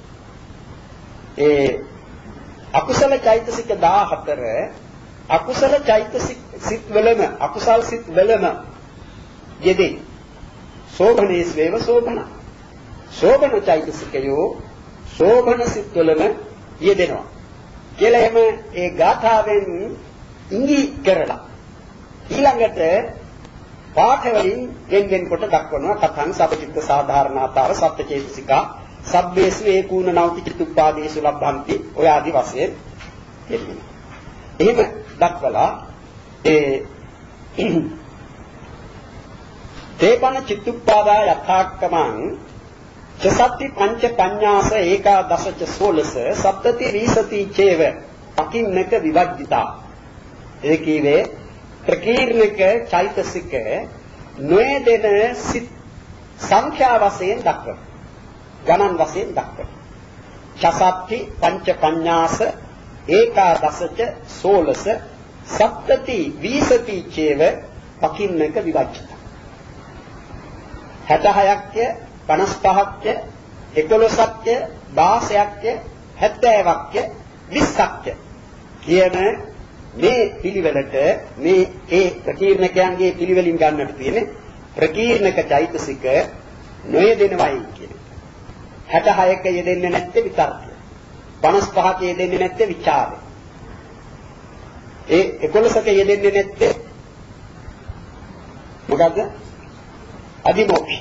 ඒ අකුසල චෛතසික දාහතර අකුසල චෛතසික සිත් වලම අකුසල් සිත් වලම යෙදේ. සෝභනේස්වේව සෝභන සෝභන චෛතසිකයෝ සෝභන සිත් වලම යෙදෙනවා කියලා එහෙම ඒ ගාථාවෙන් ඉඟි කරලා ඊළඟට පාඨ වලින් ගෙන් ගෙන් කොට දක්වනවා කතං සබ්බචිත්ත සාධාරණාතාව සත්‍යචේතසිකා සබ්බේසු ඒකූණ නවති චිත්තුප්පාදේසු ලබ්ධන්ති ඔය ආදි වශයෙන් කියනවා. එහෙම දක්වලා ඒ තේපන චිත්තුප්පාදා යථාක්කමං චසත්ති පංච පඤ්ඤාස ඒකාදශ ච සෝලස සප්තති විසති චේව අකින්නක විවජ්ජිතා. ඒ කීවේ ප්‍රකීර්ණක චෛතසික නොයදෙන සිත් සංඛ්‍යා වශයෙන් දක්වන ගණන් වශයෙන් දක්වන චසත්ති පංච පඤ්ඤාස ඒකාදශ ච සෝලස සප්තති විසති චේව අකින්නක විවජ්ජිතා. හැට හයක්ය පනස් පහක්ය එකොළොසක්ය දාසයක්ය හැත්තෑවක්ය විස්සක්ය කියන මේ පිළිවෙලට මේ ඒ ප්‍රකීර්ණකයන්ගේ පිළිවෙලින් ගන්නට තියෙන ප්‍රකීර්ණක චෛතසික නොයෙදෙනවයි කියන. හැට හයක යෙදෙන්නේ නැත්තේ විතර්කය. පනස් පහක යෙදෙන්නේ නැත්තේ විචාරය. ඒ එකොළොසක යෙදෙන්නේ නැත්තේ මොකද්ද? අදිමෝක්ෂ.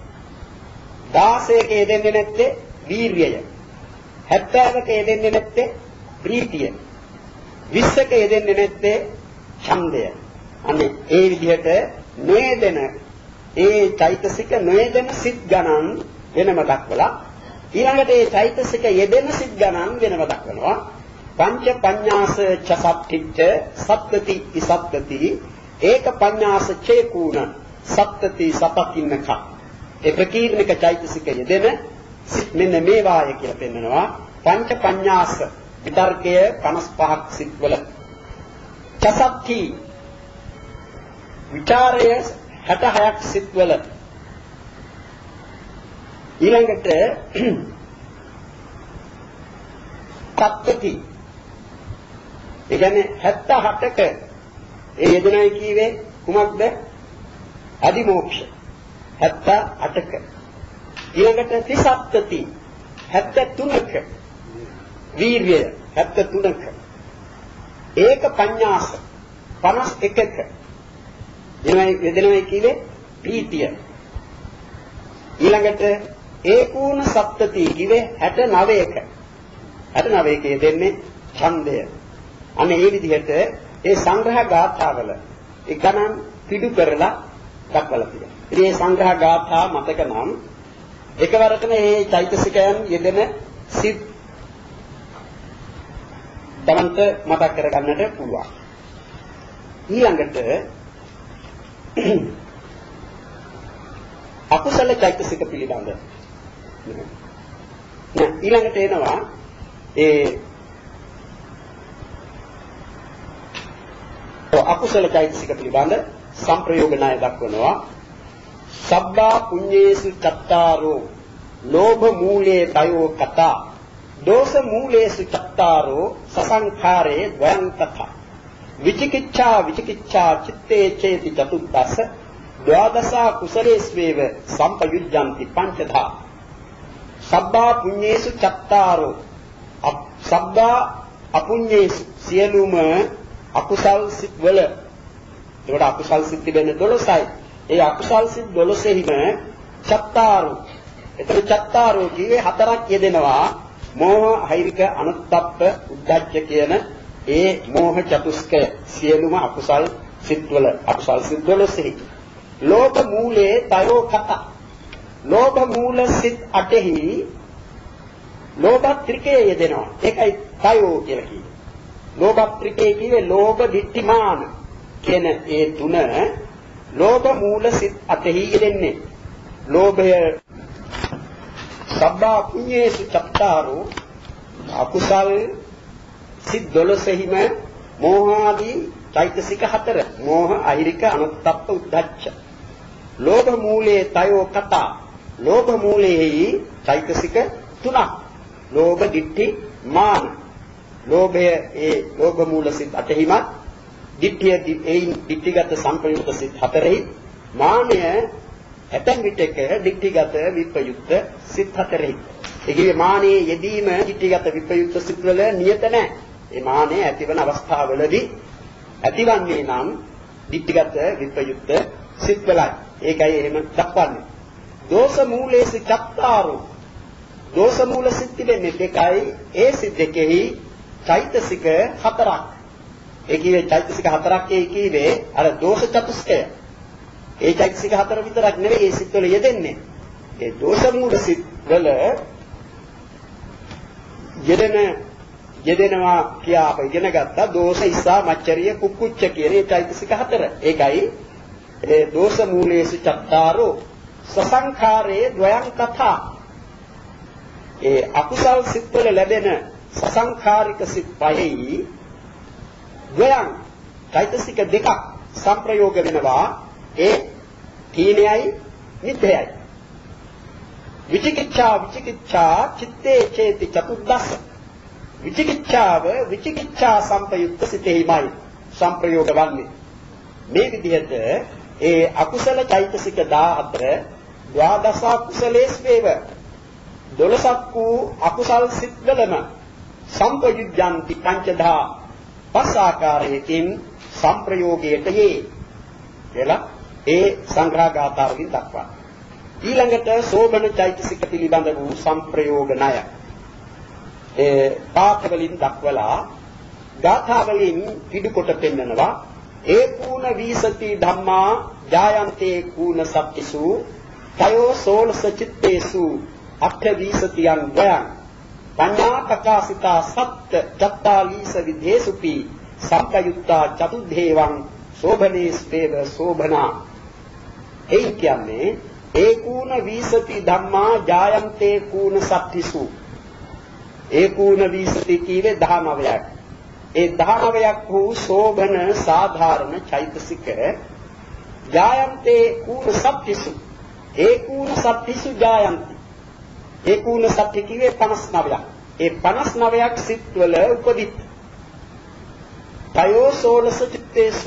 දාසයක යෙදෙන්නේ නැත්තේ වීර්යය. හැත්තෑවක යෙදෙන්නේ නැත්තේ ප්‍රීතිය. විස්සක යෙදෙන්නේ නැත්තේ ඡන්දය. අනේ ඒ විදිහට නොයෙදෙන ඒ චෛතසික නොයෙදෙන සිත් ගණන් වෙනම දක්වලා ඊළඟට ඒ චෛතසික යෙදෙන සිත් ගණන් වෙනම දක්වනවා. පංච පඤ්ඤාස චසත්තිච්ච සප්තති ඉසප්තති ඒක පඤ්ඤාස චේකුණ සප්තති සපකින්නක. ඒ ප්‍රකීර්ණක චෛතසික යෙදෙන සිත් මෙන්න මේ වාය කියලා පෙන්නනවා. පංච පඤ්ඤාස විතර්කය පනස් පහක් සිත්වල චසත්ති විචාරය හැට හයක් සිත්වල ඊළඟට සප්තති ඒ කියන්නේ හැත්ත හතක ඒ යෙදෙනයි කීවේ කුමක්ද? අදිමෝක්ෂ හැත්ත අටක ඊළඟට තිසප්තති හැත්ත තුනක වීර්යය හැත්ත තුනක ඒක පඤ්ඤාස පනස් එකක එනයි යෙදෙනයි කීවේ ප්‍රීතිය ඊළඟට ඒකූණ සප්තති කිවේ හැට නවයක හැට නවයක යෙදෙන්නේ ඡන්දය. අනේ මේ විදිහට ඒ සංග්‍රහ ගාථාවල ඒ ගණන් පිටු කරලා දක්වලා තියෙනවා. ඉතින් මේ සංග්‍රහ ගාථා මතක නම් එකවරටම මේ චෛතසිකයන් යෙදෙන සිත් තමන්ට මතක් කරගන්නට පුළුවන්. ඊළඟට අකුසල චෛතසික පිළිබඳ ඊළඟට එනවා ඒ අකුසල චෛතසික පිළිබඳ සංප්‍රයෝග ණය දක්වනවා. සබ්බා පුඤ්ඤේසු චත්තාරෝ ලෝභ මූලේ තයෝ කතා දෝෂ මූලේසු චත්තාරෝ සසංඛාරේ ද්වයං තථා විචිකිච්ඡා විචිකිච්ඡා චිත්තේ චේති චතුද්දස ද්වාදසා කුසලේස්වේව සම්පයුජ්ජಂತಿ පංචධා සබ්බා පුඤ්ඤේසු චත්තාරෝ සබ්බා අපුඤ්ඤේසු සියලුම අකුසල් සිත් වල ඒකට අකුසල් සිත් තිබෙන දොළොසයි. ඒ අකුසල් සිත් දොළොසෙහිම චත්තාරු. එතන චත්තාරු කියේ හතරක් යෙදෙනවා. මෝහ, අහිරික, අනුත්තප්ප, උද්ධච්ච කියන ඒ මෝහ චතුස්කය සියලුම අකුසල් සිත්වල අකුසල් සිත් දොළොසෙහි. ලෝභ මූලයේ තයෝ කත. ලෝභ මූල සිත් අටෙහි ලෝභ ත්‍රිකේ යෙදෙනවා. ඒකයි තයෝ කියලා කියන්නේ. ලෝභ ත්‍රිකේ කියේ ලෝභ දිට්ඨිමාන කියන ඒ තුන ලෝභ මූල සිත් අටෙහි යෙදෙන්නේ. ලෝභය සබ්බා පුඤ්ඤේසු චත්තාරෝ අකුසල් සිත් දොළොසෙහිම මෝහාදී චෛතසික හතර. මෝහ, අහිරික, අනුත්තප්ප, උද්ධච්ච. ලෝභ මූලයේ තයෝ කතා. ලෝභ මූලයේහි චෛතසික තුනක්. ලෝභ, ditthi, මාන. ලෝභය ඒ ලෝභ මූල සිත් අටෙහිම ditthිය ඒ ditthිගත සංප්‍රයුක්ත සිත් හතරෙහි මානය ඇතැම් විටක ditthිගත විප්‍රයුක්ත සිත් හතරෙහි. ඒ කියන්නේ මානයේ යෙදීම ditthිගත විප්‍රයුක්ත සිත් වල නියත නැහැ. ඒ මානය ඇතිවන අවස්ථාවවලදී ඇතිවන්නේ නම් ditthිගත විප්‍රයුක්ත සිත් වලයි. ඒකයි එහෙම දක්වන්නේ. දෝෂ මූලේසි චත්තාරෝ. දෝෂ මූල සිත් තිබෙන්නේ දෙකයි. ඒ සිත් දෙකෙහි චෛතසික හතරක්. ඒ කියේ චෛතසික හතරක් ඒ කියේ අර දෝෂ චතුස්කය. ඒ චෛතසික හතර විතරක් නෙවෙයි ඒ සිත් වල යෙදෙන්නේ. ඒ දෝෂ මූල සිත් වල යෙදෙන යෙදෙනවා කියා අප ඉගෙන ගත්තා. දෝෂ, ඉස්සා, මච්චරිය, කුක්කුච්ච කියන ඒ චෛතසික හතර. ඒකයි ඒ දෝෂ මූලේසු චත්තාරෝ සසංඛාරේ ද්වයං කතා. ඒ අකුසල් සිත් වල ලැබෙන සසංඛාරික සිත් පහෙහි ද්වයං චෛතසික දෙකක් සංප්‍රයෝග වෙනවා. ඒ තීනයයි මිත්‍යයයි. විචිකිච්ඡා විචිකිච්ඡා චිත්තේ චේති චතුද්දස්ස. විචිකිච්ඡාව විචිකිච්ඡා සංපයුක්ත සිතෙහිමයි සංප්‍රයෝග වන්නේ. මේ විදිහට ඒ අකුසල චෛතසික දාහතර ද්වාදස කුසලේස්වේව දොළොසක් වූ අකුසල් සිත්වලම සංපයුජ්ජන්ති පංචදා පස් ආකාරයකින් සංප්‍රයෝගයට යේ කියලා ඒ සංග්‍රහගාථාවකින් දක්වනවා. ඊළඟට සෝබන චෛතසික පිළිබඳ වූ සංප්‍රයෝග ණය ඒ පාඨ වලින් දක්වලා ගාථා වලින් පිටුකොට පෙන්නනවා. ඒකූණ වීසති ධම්මා ජායන්තේ කූණ සත්තිසු තයෝ සෝලස චිත්තේසු අක්ඛ වීසතියං වයං පඤ්ඤා ප්‍රකාශිතා සත්ත චත්තාලීස විදේසුපි සම්පයුක්තා චතුද්ධේවං සෝභනේස්වේව සෝභනා. ඒ කියන්නේ ඒකූණ වීසති ධම්මා ජායන්තේ කූණ සත්තිසු. ඒකූණ වීසති කීවේ දහනවයක්. ඒ දහනවයක් වූ සෝභන සාධාරණ චෛතසික ජායන්තේ කූණ සත්තිසු. ඒකූණ සත්තිසු ජායන්ති. ඒකූණ සත්ති කීවේ පනස් නවයක්. ඒ පනස් නවයක් සිත්වල උපදිත. තයෝ සෝලස චිත්තේසු.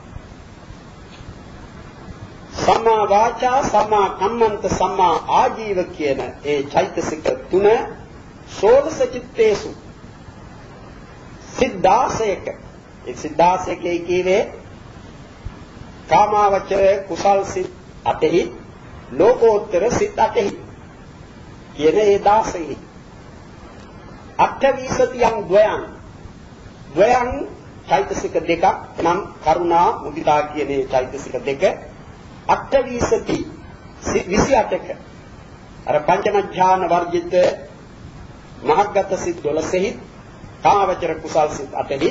සම්මා වාචා, සම්මා කම්මන්ත, සම්මා ආජීව කියන ඒ චෛතසික තුන සෝලස චිත්තේසු සිද්ධාසයක. ඒ සිද්ධාසයකේ කීවේ කාමාවචර කුසල් සිත් අටෙහි ලෝකෝත්තර සිත් අටෙහි කියන ඒ දාසෙහි අට්ඨවිසතියන් ද්වයං ද්වයං චෛතසික දෙකක් නම් කරුණා මුදිතා කියන ඒ චෛතසික දෙක අට්ඨවිසති විසි අටක අර පංචම ඥාන වර්ජිත මහග්ගත සිත් දොළොසෙහි කාමවචර කුසල් සිත් අටෙහි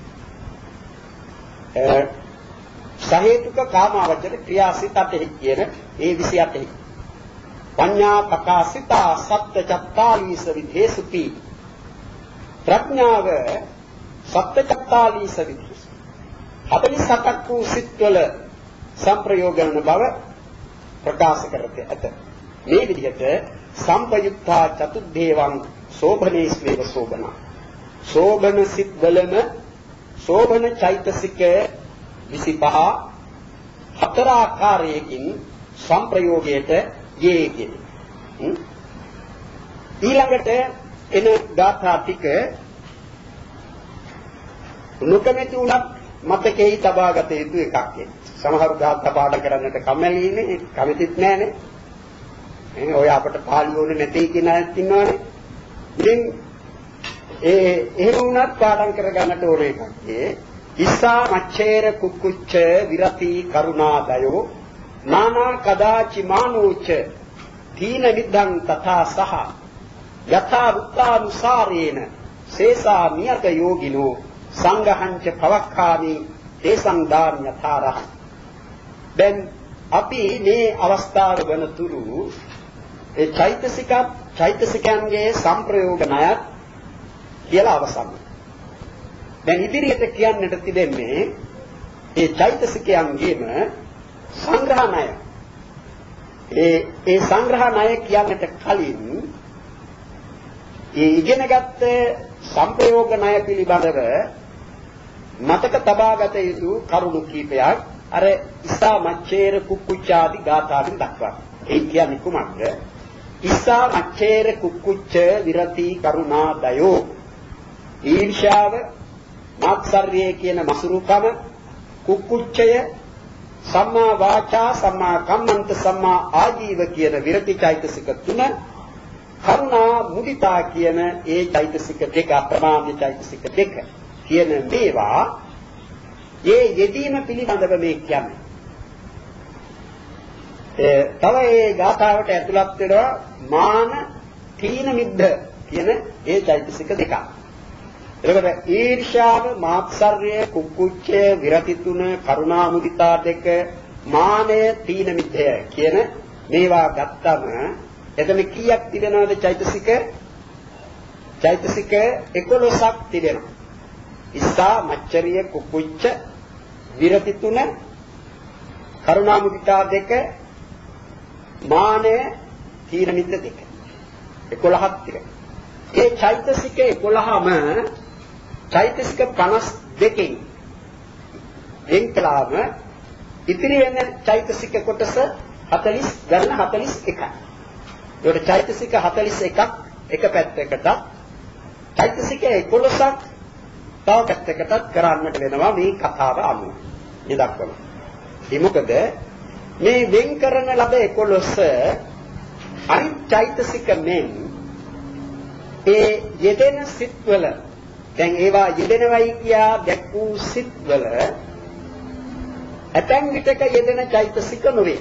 සහේතුක කාමවචර ක්‍රියා සිත් අටෙහි කියන ඒ විසි අටෙහි පඤ්ඤා ප්‍රකාශිතා සත්‍ය චත්තාලීස විදේසුපි. ප්‍රඥාව සත්‍ය චත්තාලීස විදේසු හතලිස් හතක් වූ සිත්වල සංප්‍රයෝගන බව ප්‍රකාශ කරতে ඇත. මේ විදිහට සම්පයුක්තා චතුද්දේවං සෝභනේස්වේව සෝභනා. සෝභන සිත් වලම සෝභන චෛතසික විසිපහ හතර ආකාරයකින් සංප්‍රයෝගයට යේ කියන්නේ. ඊළඟට එන ගාථා ටික නොකමැති උනත් මතකෙහි තබා ගත යුතු එකක්. සමහරු ගාථා පාඩම් කරන්නට කැමැලි ඉන්නේ, කැමතිත් නැහනේ. එහෙනම් ඔය අපට පාළි ඕනේ නැtei කියන අයත් ඉන්නවනේ. ඉතින් ඒ එහෙම වුණත් පාඩම් කරගන්නට ඕනේ කන්නේ. ඉස්සා මච්ඡේර කුක්කුච්ච විරති කරුණාදයෝ නානා කදාචි මානෝච තීන විද්ධං තථා සහ යථා වුත්තානුසාරේන සේසා නියත යෝගිනෝ සංඝහංච පවක්ඛාමි තේසං දාන යථාරහ. දැන් අපි මේ අවස්ථාව වෙනතුරු ඒ චෛතසික චෛතසිකයන්ගේ සංප්‍රයෝග ණයත් කියලා අවසන්. දැන් ඉදිරියට කියන්නට තිබෙන්නේ ඒ චෛතසිකයන්ගේම සංග්‍රහ ණය. ඒ ඒ සංග්‍රහ ණය කියන්නට කලින් ඒ ඉගෙනගත්ත සංප්‍රයෝග ණය පිළිබඳව මතක තබාගත යුතු කරුණු කීපයක් අර ඉස්සා මච්ඡේර කුක්කුච්චාදී ගාථාවෙන් දක්වනවා. ඒ කියන්නේ කුමක්ද? ඉස්සා මච්ඡේර කුක්කුච්ච විරති කරුණාදයෝ ඊර්ෂාව මාත්සර්යය කියන මසුරුකම කුක්කුච්චය සම්මා වාචා සම්මා කම්මන්ත සම්මා ආජීව කියන විරති චෛතසික තුන කරුණා මුදිතා කියන ඒ චෛතසික දෙක අප්‍රමාද චෛතසික දෙක කියන මේවා ඒ යෙදීම පිළිබඳව මේ කියන්නේ. ඒ තව ඒ ගාථාවට ඇතුළත් වෙනවා මාන තීන මිද්ධ කියන ඒ චෛතසික දෙක. එතකොට ඊර්ෂාව මාත්සර්ය කුක්කුච්චය විරති තුන කරුණා මුදිතා දෙක මානය තීන මිද්ධය කියන මේවා ගත්තම එතන කීයක් තිබෙනවද චෛතසික? චෛතසික එකොළොසක් තිබෙනවා. ඉස්සා මච්චරිය කුක්කුච්ච විරති තුන කරුණා මුදිතා දෙක මානය තීන මිද්ධ දෙක එකොළහක් තිබෙනවා. ඒ චෛතසික එකොළහම චෛතසික පනස් දෙකෙන් වෙන් කළාම ඉතිරි වෙන චෛතසික කොටස හතළිස් ගන්න හතළිස් එකයි. ඒකට චෛතසික හතළිස් එකක් එක පැත්තකට චෛතසික එකොළොසක් තව පැත්තකට කරන්නට වෙනවා මේ කතාව අනුව. මේ දක්වනවා. ඒ මොකද මේ වෙන් කරන ලද එකොළොස් අනිත් චෛතසික මෙන් ඒ යෙදෙන සිත්වල දැන් ඒවා යෙදෙනවයි කියා දැක් වූ සිත්වල ඇතැම් විටක යෙදෙන චෛතසික නොවේ.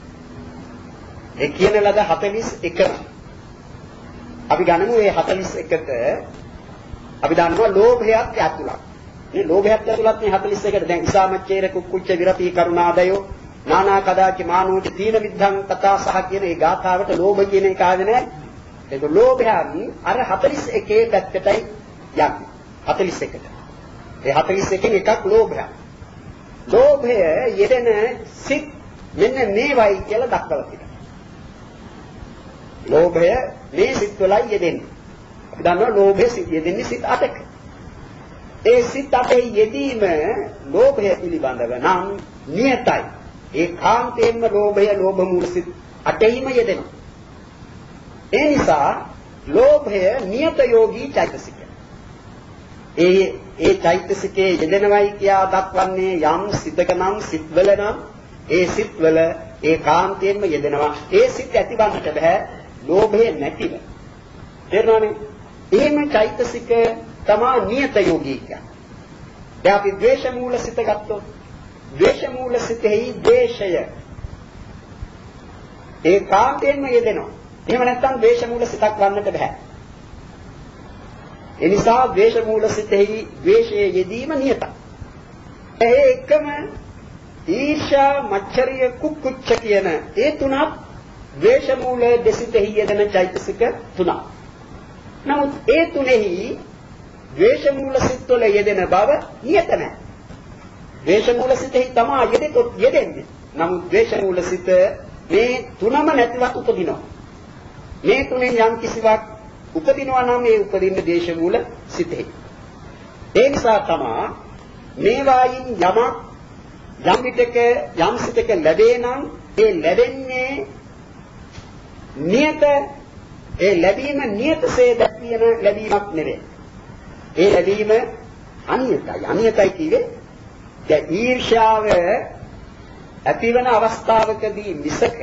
ඒ කියන ලද හතළිස් එක අපි ගන්නමු ඒ හතළිස් එකට අපි දන්නවා ලෝභයත් ඇතුළත්. මේ ලෝභයත් ඇතුළත් මේ හතළිස් එකට දැන් ඉසාමච්චේර කුක්කුච්ච විරති කරුණාදයෝ නානා කදාචි මානෝච තීන විද්ධං තථා සහ කියන ඒ ගාථාවට ලෝභ කියන එක ආවේ නැහැ. ඒක ලෝභයන් අර හතළිස් එකේ පැත්තටයි යන්නේ. හතළිස් එකට. ඒ හතළිස් එකෙන් එකක් ලෝභය. ලෝභය යෙදෙන සිත් මෙන්න මේවයි කියලා දක්වලා තියෙනවා. ලෝභය මේ සිත් වලයි යෙදෙන්නේ. අපි දන්නවා ලෝභය යෙදෙන්නේ සිත් අටක. ඒ සිත් අටේ යෙදීම ලෝභය පිළිබඳව නම් නියතයි. ඒ කාන්තේම ලෝභය ලෝභ මූල සිත් අටෙහිම යෙදෙනවා. ඒ නිසා ලෝභය නියත යෝගී චෛතසිකය. ඒ ඒ චෛතසිකයේ යෙදෙනවයි කියා දක්වන්නේ යම් සිතක නම් සිත්වල නම් ඒ සිත්වල ඒ කාන්තයෙන්ම යෙදෙනවා. ඒ සිත් ඇතිවන්නට බෑ ලෝභය නැතිව. තේරෙනවනේ? එහෙම චෛතසික තමා නියත යෝගී කියන්නේ. දැන් අපි ද්වේෂ මූල සිත ගත්තොත් ද්වේෂ මූල සිතෙහි ද්වේෂය ඒ කාන්තයෙන්ම යෙදෙනවා. එහෙම නැත්නම් ද්වේෂ මූල සිතක් වන්නට බෑ. ඒ නිසා ද්වේෂ මූල සිතෙහි ද්වේෂයේ යෙදීම නියතයි. ඒ එකම ඊර්ෂා මච්චරිය කුක්කුච්ච කියන ඒ තුනක් ද්වේෂ මූල දෙසිතෙහි යෙදෙන චෛතසික තුනක්. නමුත් ඒ තුනෙහි ද්වේෂ මූල සිත්වල යෙදෙන බව නියත නැහැ. ද්වේෂ මූල සිතෙහි තමයි යෙදෙතොත් යෙදෙන්නේ. නමුත් ද්වේෂ මූල සිත මේ තුනම නැතිවත් උපදිනවා. මේ තුනෙන් යම් කිසිවක් උපදිනවා නම් ඒ උපදින්න දේශ මූල සිතෙහි. ඒ නිසා තමයි මේවායින් යමක් යම් විටක යම් සිතක ලැබේ නම් ඒ ලැබෙන්නේ නියත ඒ ලැබීම නියතසේ දැක්වියන ලැබීමක් නෙවෙයි. ඒ ලැබීම අනියතයි. අනියතයි කියේ දැන් ඊර්ෂ්‍යාව ඇතිවන අවස්ථාවකදී මිසක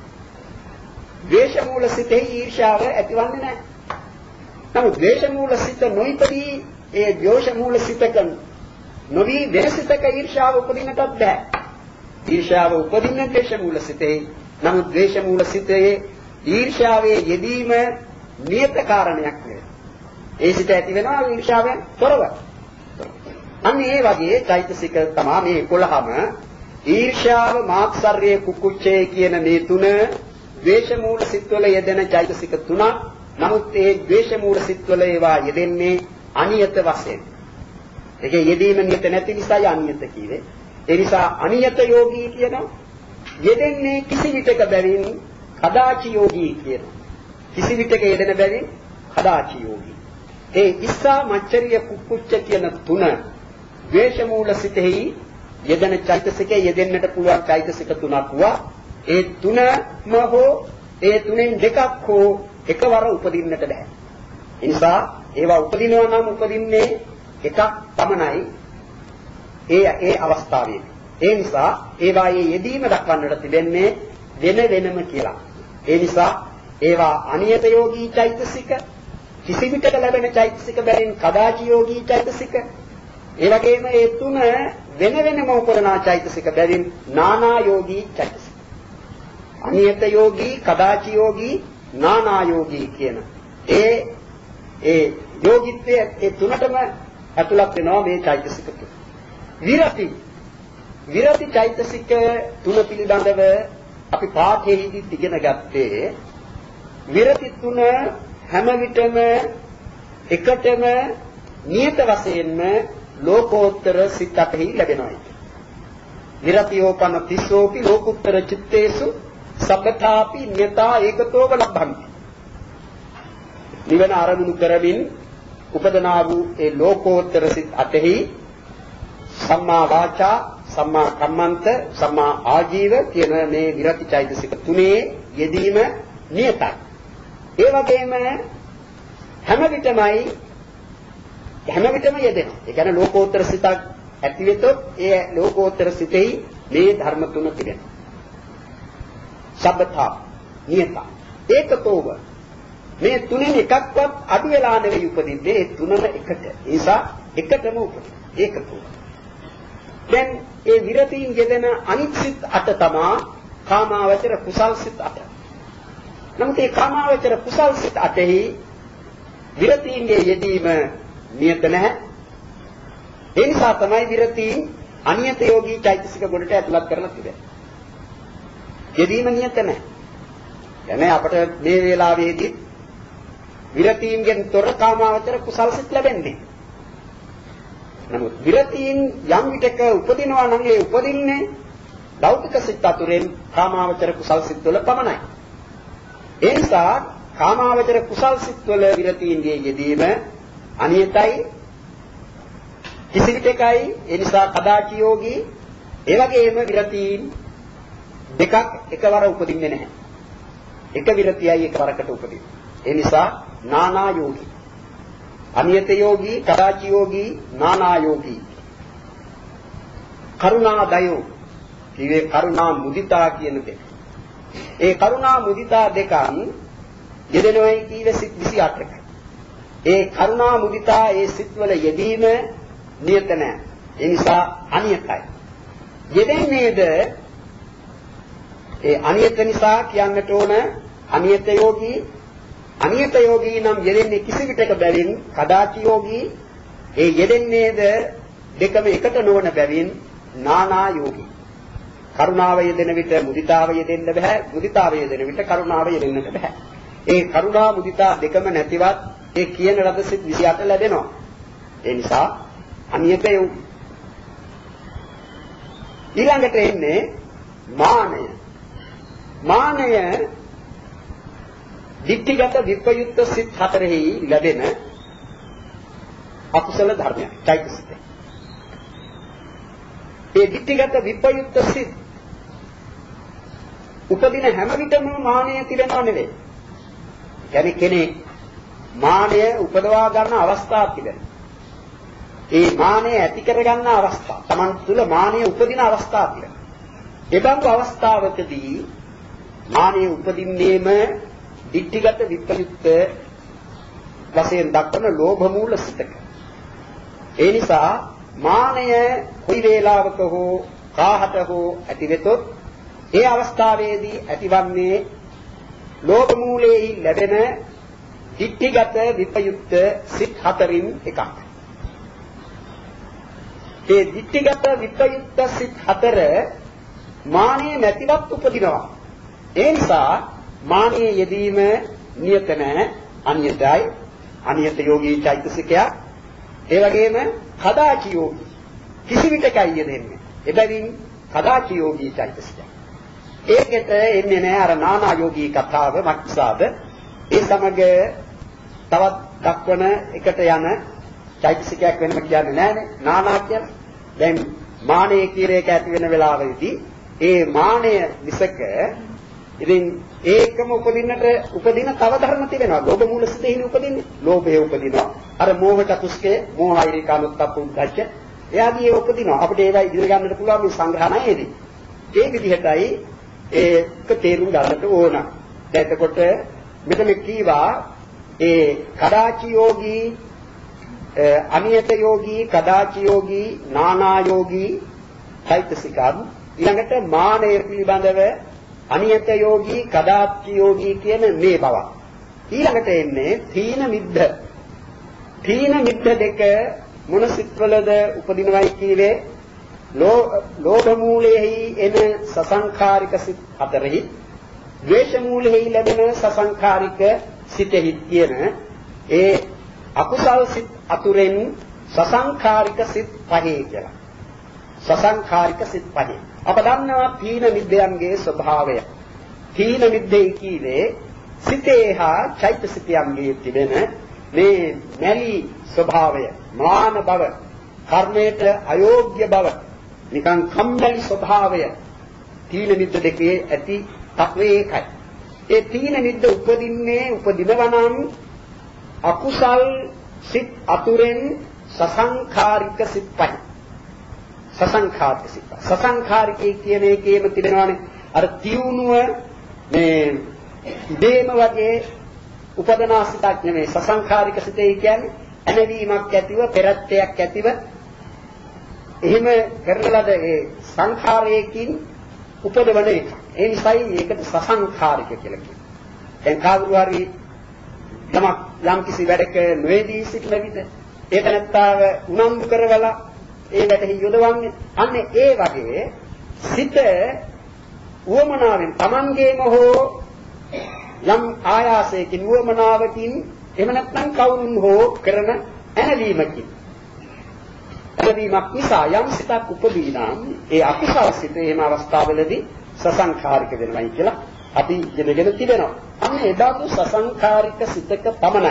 ද්වේෂ මූල සිතේ ඊර්ෂාව ඇතිවන්නේ නැහැ. නමුත් ද්වේෂ මූල සිත නොයිපදී ඒ ද්වේෂ මූල සිතක නොවි වෙන සිතක ඊර්ෂාව උපදින්නටත් බෑ. ඊර්ෂාව උපදින්න ද්වේෂ මූල සිතේ. නමුත් ද්වේෂ මූල සිතේ ඊර්ෂාවේ යෙදීම නියත කාරණයක් නෙවෙයි. ඒ සිත ඇති වෙනවා ඊර්ෂාවෙන් තොරව. අන්න ඒ වගේ චෛතසික තමයි මේ එකොළහම ඊර්ෂාව මාත්සර්ය කුකුච්චය කියන මේ තුන ද්වේෂ මූල සිත්වල යෙදෙන චෛතසික තුනක්. නමුත් ඒ ද්වේෂ මූල සිත්වල ඒවා යෙදෙන්නේ අනියත වශයෙන්. ඒකේ යෙදීම නියත නැති නිසා අනියත කීවේ. ඒ නිසා අනියත යෝගී කියනවා. යෙදෙන්නේ කිසි විටක බැවින් කදාචි යෝගී කියනවා. කිසි විටක යෙදෙන බැවින් කදාචි යෝගී. ඒ ඉස්සා මච්චරිය කුක්කුච්ච කියන තුන ද්වේෂ මූල සිතෙහි යෙදෙන චෛතසිකයේ යෙදෙන්නට පුළුවන් චෛතසික තුනක් වුණා. ඒ තුනම හෝ ඒ තුනෙන් දෙකක් හෝ එකවර උපදින්නට බෑ. ඒ නිසා ඒවා උපදිනවා නම් උපදින්නේ එකක් පමණයි. ඒ ඒ අවස්ථාවේ. ඒ නිසා ඒවායේ යෙදීම දක්වන්නට තිබෙන්නේ වෙන වෙනම කියලා. ඒ නිසා ඒවා අනියත යෝගී චෛතසික, කිසි විටක ලැබෙන චෛතසික බැවින් කදාචි යෝගී චෛතසික, ඒ වගේම ඒ තුන වෙන වෙනම උපදනා චෛතසික බැවින් නානා යෝගී චෛතසික. අනියත යෝගී, කදාචි යෝගී, නානා යෝගී කියන ඒ ඒ යෝගීත්වයේ ඒ තුනටම ඇතුළත් වෙනවා මේ චෛතසික තුන. විරති විරති චෛතසික තුන පිළිබඳව අපි පාඨයේදී ඉගෙන ගත්තේ විරති තුන හැම විටම එකටම නියත වශයෙන්ම ලෝකෝත්තර සිතෙහි ලැබෙනවා. විරතියෝපන තිස්සෝපි ලෝකුත්තර චිත්තේසු සබ්බතාපි නියතා ඒකතෝව ලබ්ධන්ති. නිවන ආරමුණු කරමින් උපදනා වූ ඒ ලෝකෝත්තර සිත් අතෙහි සම්මා වාචා, සම්මා කම්මන්ත, සම්මා ආජීව කියන මේ විරති චෛතසික තුනේ යෙදීම නියතයි. ඒ වගේම හැම විටමයි හැම විටම යෙදෙනවා. ඒ කියන්නේ ලෝකෝත්තර සිතක් ඇති වෙතොත් ඒ ලෝකෝත්තර සිතෙහි මේ ධර්ම තුන තිබෙනවා. සබ්බතා නියත ඒකතෝව මේ තුනෙන් එකක්වත් අඩු වෙලා නෙවෙයි උපදින්නේ. ඒ තුනම එකට. ඒ නිසා එකටම උපදින. ඒකතෝව. දැන් ඒ විරතියින් යෙදෙන අනිත් සිත් අට තමා කාමාවචර කුසල් සිත් අට. නමුත් ඒ කාමාවචර කුසල් සිත් අටෙහි විරතියින්ගේ යෙදීම නියත නැහැ. ඒ නිසා තමයි විරතියින් අනියත යෝගී චෛතසික ගොඩට ඇතුළත් කරලා තිබෙන්නේ. යෙදීම නියත නැහැ. එනේ අපට මේ වේලාවේදී විරතියින්ගෙන් තොර කාමාවචර කුසල් සිත් ලැබෙන්නේ. නමුත් විරතියින් යම් විටක උපදිනවා නම් ඒ උපදින්නේ ලෞකික සිත් අතුරෙන් කාමාවචර කුසල් සිත් වල පමණයි. ඒ නිසා කාමාවචර කුසල් සිත් වල විරතියින්ගේ යෙදීම අනියතයි, කිසි විටකයි. ඒ නිසා කදාචි යෝගී. ඒ වගේම විරතියින් දෙකක් එකවර උපදින්නේ නැහැ. එක විරතියයි එකවරකට උපදින්නේ. ඒ නිසා නානා යෝගී, අනියත යෝගී, කදාචි යෝගී, නානා යෝගී. කරුණා දයෝ කියේ කරුණා මුදිතා කියන දෙක. ඒ කරුණා මුදිතා දෙකන් යෙදෙනවයි කීවේ සිත් විසි අටක. ඒ කරුණා මුදිතා ඒ සිත්වල යෙදීම නියත නැහැ. ඒ නිසා අනියතයි. යෙදෙන්නේද ඒ අනියත නිසා කියන්නට ඕන අනියත යෝගී. අනියත යෝගී නම් යෙදෙන්නේ කිසි විටක බැවින් කදාචි යෝගී. ඒ යෙදෙන්නේද දෙකම එකට නොවන බැවින් නානා යෝගී. කරුණාව යෙදෙන විට මුදිතාව යෙදෙන්න බෑ. මුදිතාව යෙදෙන විට කරුණාව යෙදෙන්නට බෑ. ඒ කරුණා මුදිතා දෙකම නැතිවත් ඒ කියන ලද සිත් විසි අට ලැබෙනවා. ඒ නිසා අනියත යෝගී. ඊළඟට එන්නේ මානය. මානය ditthිගත විප්‍රයුක්ත සිත් හතරෙහි ලැබෙන අකුසල ධර්මයක්. චෛතසික. ඒ ditthිගත විප්‍රයුක්ත සිත් උපදින හැම විටම මානය තිබෙනව නෙවෙයි. يعني කෙනෙක් මානය උපදවා ගන්න අවස්ථාවක් තිබෙනවා. ඒ මානය ඇති කර ගන්න අවස්ථාව. Taman තුල මානය උපදින අවස්ථාවක් තිබෙනවා. එබඳු අවස්ථාවකදී මානෙ උපදින්නේම ditthිගත විප්‍රයුක්ත වශයෙන් දක්වන ලෝභ මූල සිතක. ඒ නිසා මානය කොයි වේලාවක හෝ කාහට හෝ ඇති වෙතොත් ඒ අවස්ථාවේදී ඇතිවන්නේ ලෝභ මූලයේ ලැබෙන ditthිගත විප්‍රයුක්ත සිත් හතරින් එකක්. ඒ ditthිගත විප්‍රයුක්ත සිත් හතර මානෙ නැතිවත් උපදිනවා. ඒ නිසා මානෙ යෙදීම නියත නැහැ, අනියතයි. අනියත යෝගී චෛතසිකය ඒ වගේම කදාචි යෝගී කිසි විටකයි යෙදෙන්නේ. එබැවින් කදාචි යෝගී චෛතසිකය. ඒකට එන්නේ නැහැ අර නානා යෝගී කතාව මක්සාද. ඒ සමග තවත් දක්වන එකට යන චෛතසිකයක් වෙනම කියන්නේ නැහැනේ නානා කියලා. දැන් මානය කියන එක ඇති වෙන වෙලාවෙදී ඒ මානය විසක ඉතින් ඒකම උපදින්නට උපදින තව ධර්ම තිබෙනවා. ලෝභ මූල සිතෙහි උපදින්නේ. ලෝභය උපදිනවා. අර මෝහ චතුස්කේ මෝහයිරිකානුත්ප්පුද්දච්ච එයාදී ඒ උපදිනවා. අපිට ඒවා ඉදිරිය ගන්නට පුළුවන් මේ සංග්‍රහණයේදී. ඒ විදිහටයි ඒක තේරුම් ගන්නට ඕන. එතකොට මෙතන කීවා ඒ කදාචි යෝගී අනියත යෝගී කදාචි යෝගී නානා යෝගී චෛතසිකයන් ඊළඟට මානය පිළිබඳව අනියත යෝගී කදාචි යෝගී කියන මේ බව. ඊළඟට එන්නේ තීන මිද්ධ. තීන මිද්ධ දෙක මොන සිත්වලද උපදිනවයි කීවේ ලෝභ මූලයේහි එන සසංඛාරික සිත් හතරෙහි ද්වේෂ මූලයේහි ලැබෙන සසංඛාරික සිතෙහි කියන ඒ අකුසල් සිත් අතුරෙන් සසංඛාරික සිත් පහේ කියලා. සසංඛාරික සිත් පහේ. අප දන්නවා තීන මිද්දයන්ගේ ස්වභාවය. තීන මිද්දේ කීවේ සිතේ හා චෛතසිකයන්ගේ තිබෙන මේ නැලි ස්වභාවය, මාන බව, කර්මයට අයෝග්‍ය බව, නිකන් කම්මැලි ස්වභාවය තීන මිද්ද දෙකේ ඇති තත්වයේ එකයි. ඒ තීන මිද්ද උපදින්නේ උපදිනවා නම් අකුසල් සිත් අතුරෙන් සසංඛාරික සිත් පහ. සසංඛාරික සිත්. සසංඛාරිකේ කියන එකේම තිබෙනවානේ අර තියුණුව මේ ඉදේම වගේ උපදනා සිතක් නෙමෙයි. සසංඛාරික සිතේ කියන්නේ ඇනවීමක් ඇතිව පෙරත්තයක් ඇතිව එහෙම කරන ලද ඒ සංඛාරයකින් උපදවන එක. ඒ නිසායි ඒකට සසංඛාරික කියලා කියන්නේ. දැන් කවුරු හරි යමක් යම් කිසි වැඩක නොයේදී සිටින විට ඒක නැත්තාව උනන්දු කරවලා ඒ වැඩෙහි යොදවන්නේ අන්න ඒ වගේ සිත උවමනාවෙන් Tamangeම හෝ යම් ආයාසයකින් උවමනාවකින් එහෙම නැත්නම් කවුරුන් හෝ කරන ඇනවීමකින් ඇනවීමක් නිසා යම් සිතක් උපදී නම් ඒ අකුසල සිත එහෙම අවස්ථාවලදී සසංඛාරික වෙනවයි කියලා අපි ඉගෙනගෙන තිබෙනවා. අන්න එදාතු සසංඛාරික සිතක පමණයි.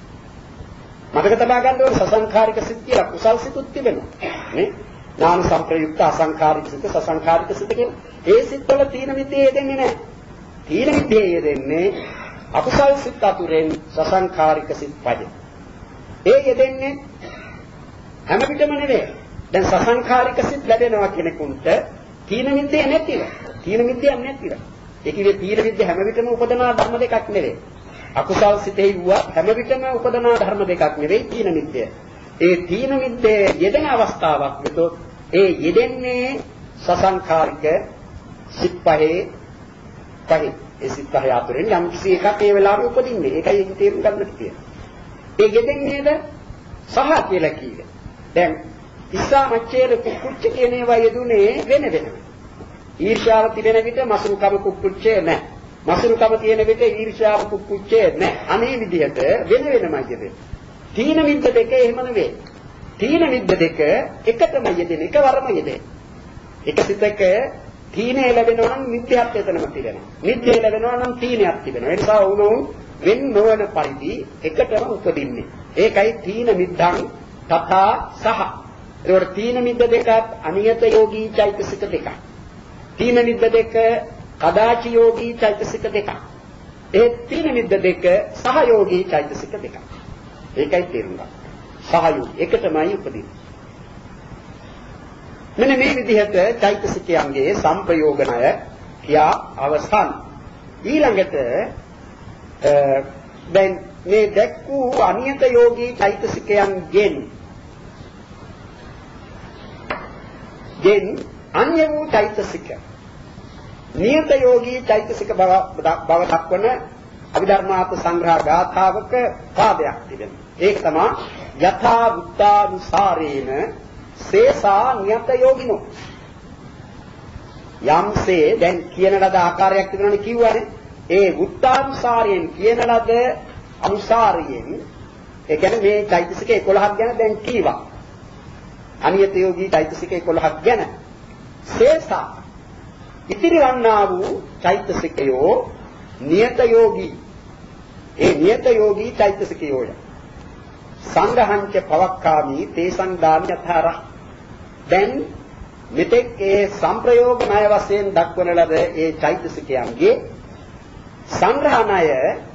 මතක තබා ගන්න ඕනේ සසංඛාරික සිත කියලා කුසල් සිතුත් තිබෙනවා. නේ? ඥාන සංප්‍රයුක්ත අසංඛාරික සිත සසංඛාරික සිත කියලා. ඒ සිත්වල තීන මිද්දේ යෙදෙන්නේ නැහැ. තීන මිද්දේ යෙදෙන්නේ අකුසල් සිත් අතුරෙන් සසංඛාරික සිත් පද. ඒ යෙදෙන්නේ හැම විටම නෙවෙයි. දැන් සසංඛාරික සිත් ලැබෙනවා කෙනෙකුට තීන මිද්දේ නැතිව. තීන මිද්දේ නැතිව. ඒ කියේ තීන මිද්දේ හැම විටම උපදනා ධර්ම දෙකක් නෙවෙයි. අකුසල් සිතෙහි වූ හැම විටම උපදනා ධර්ම දෙකක් නෙවෙයි තීන මිද්දේ. ඒ තීන මිද්දේ යෙදෙන අවස්ථාවක් විතොත් ඒ යෙදෙන්නේ සසංඛාරික සිත් පහේ පහේ ඒ සිත් පහේ අතරින් යම් කිසි එකක් ඒ වෙලාවේ උපදින්නේ. ඒකයි ඒක තේරුම් ගන්නට තියෙන්නේ. ඒ යෙදෙන්නේද සහ කියලා කියේ. දැන් ඉස්සා මච්චේර කුක්කුච්ච කියන ඒවා යෙදුනේ වෙන වෙනම. ඊර්ෂ්‍යාව තිබෙන විට මසුරුකම කුක්කුච්චේ නැහැ. මසුරුකම තියෙන විට ඊර්ෂ්‍යාව කුක්කුච්චේ නැහැ. අනේ විදිහට වෙන වෙනමයි යෙදෙන්නේ. තීන මිද්ද දෙක එහෙම නෙවෙයි. තීන මිද්ද දෙක එකටම යෙදෙන එකවරම යෙදෙන. එක සිතක තීනේ ලැබෙනවා නම් මිද්දයක් එතනම තිබෙනවා. මිද්දේ ලැබෙනවා නම් තීනයක් තිබෙනවා. ඒ නිසා වුණොත් වෙන් නොවන පරිදි එකටම උපදින්නේ. ඒකයි තීන මිද්දං තථා සහ. ඒවල තීන මිද්ද දෙකත් අනියත යෝගී චෛතසික දෙකක්. තීන මිද්ද දෙක කදාචි යෝගී චෛතසික දෙකක්. ඒ තීන මිද්ද දෙක සහයෝගී චෛතසික දෙකක්. ඒකයි තේරුම් ගන්න. සහයෝගී එකටමයි උපදින්නේ. මෙන්න මේ විදිහට චෛතසිකයන්ගේ සංප්‍රයෝගණය කියා අවසන්. ඊළඟට දැන් මේ දැක් වූ අනියත යෝගී චෛතසිකයන්ගෙන් ගෙන් අන්‍ය වූ චෛතසික නියත යෝගී චෛතසික බව බව දක්වන අභිධර්මාර්ථ සංග්‍රහ ගාථාවක පාදයක් තිබෙනවා. ඒක තමයි යථා බුද්ධානුසාරේන සේසා නියත යෝගිනෝ. යම්සේ දැන් කියන ලද ආකාරයක් තිබුණානේ කිව්වනේ. ඒ බුද්ධානුසාරයෙන් කියන ලද අනුසාරයෙන් ඒ කියන්නේ මේ චෛතසික එකොළහක් ගැන දැන් කීවා. අනියත යෝගී චෛතසික එකොළහක් ගැන. සේසා ඉතිරි වන්නා වූ චෛතසිකයෝ නියත යෝගී. ඒ නියත යෝගී චෛතසිකයෝය. සංඝහංච පවක්කාමි තේසං දාමි යථාර. දැන් මෙතෙක් ඒ සංප්‍රයෝග ණය වශයෙන් දක්වන ලද ඒ චෛතසිකයන්ගේ සංග්‍රහණය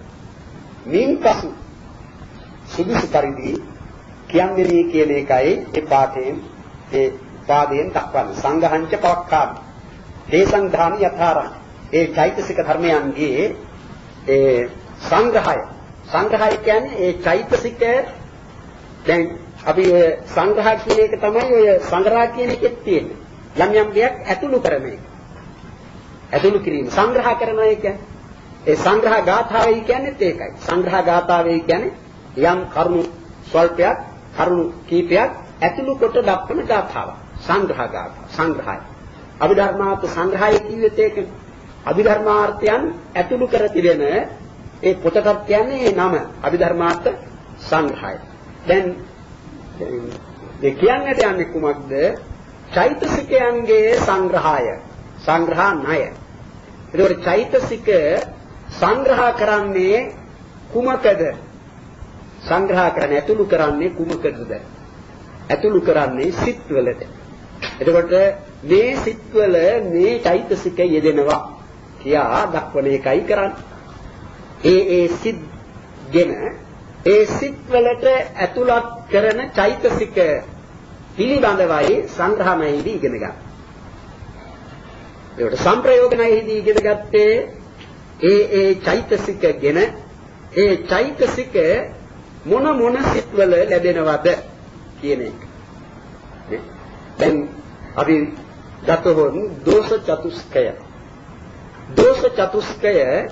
මින්පසු සුදුසු පරිදි කියන්නේ කියන එකයි ඒ පාඨයෙන් ඒ පාදයෙන් දක්වන්නේ. සංඝහංච පවක්කාමි තේසං දාමි යථාර. ඒ චෛතසික ධර්මයන්ගේ ඒ සංග්‍රහය සංග්‍රහය කියන්නේ ඒ චෛතසික දැන් අපි ඔය සංග්‍රහ කියන එක තමයි ඔය සංග්‍රහ කියන එකෙත් තියෙන්නේ. යම් යම් දෙයක් ඇතුළු කරන එක. ඇතුළු කිරීම සංග්‍රහ කරන එක. ඒ සංග්‍රහ ගාථාවයි කියන්නේ ඒකයි. සංග්‍රහ ගාථාවයි කියන්නේ යම් කරුණු ස්වල්පයක් කරුණු කීපයක් ඇතුළු කොට දක්වන ගාථාව. සංග්‍රහ ගාථා සංග්‍රහය. අභිධර්මාර්ථ සංග්‍රහය කියුවෙත් ඒකනේ. අභිධර්මාර්ථයන් ඇතුළු කර තිබෙන ඒ පොතට කියන්නේ නම අභිධර්මාර්ථ සංග්‍රහය. දැන් මේ කියන්නට යන්නේ කුමක්ද? චෛතසිකයන්ගේ සංග්‍රහය සංග්‍රහ ණය. ඒකෝර චෛතසික සංග්‍රහ කරන්නේ කුමකද? සංග්‍රහ කරන්නේ ඇතුළු කරන්නේ කුමකටද? ඇතුළු කරන්නේ සිත්වලට. එතකොට මේ සිත්වල මේ චෛතසික යෙදෙනවා කියා දක්වන එකයි කරන්නේ. ඒ ඒ සිත්ගෙන ඒ සිත්වලට ඇතුළත් කරන චෛතසික පිළිබඳවයි සංග්‍රහණයේදී ඉගෙන ගන්න. ඒකට සංප්‍රයෝගණයේදී ඉගෙන ගත්තේ ඒ ඒ චෛතසිකගෙන ඒ චෛතසික මොන මොන සිත්වල ලැබෙනවද කියන එක. නේ? දැන් අපි ගතහොත් දෝෂ චතුස්කය. දෝෂ චතුස්කය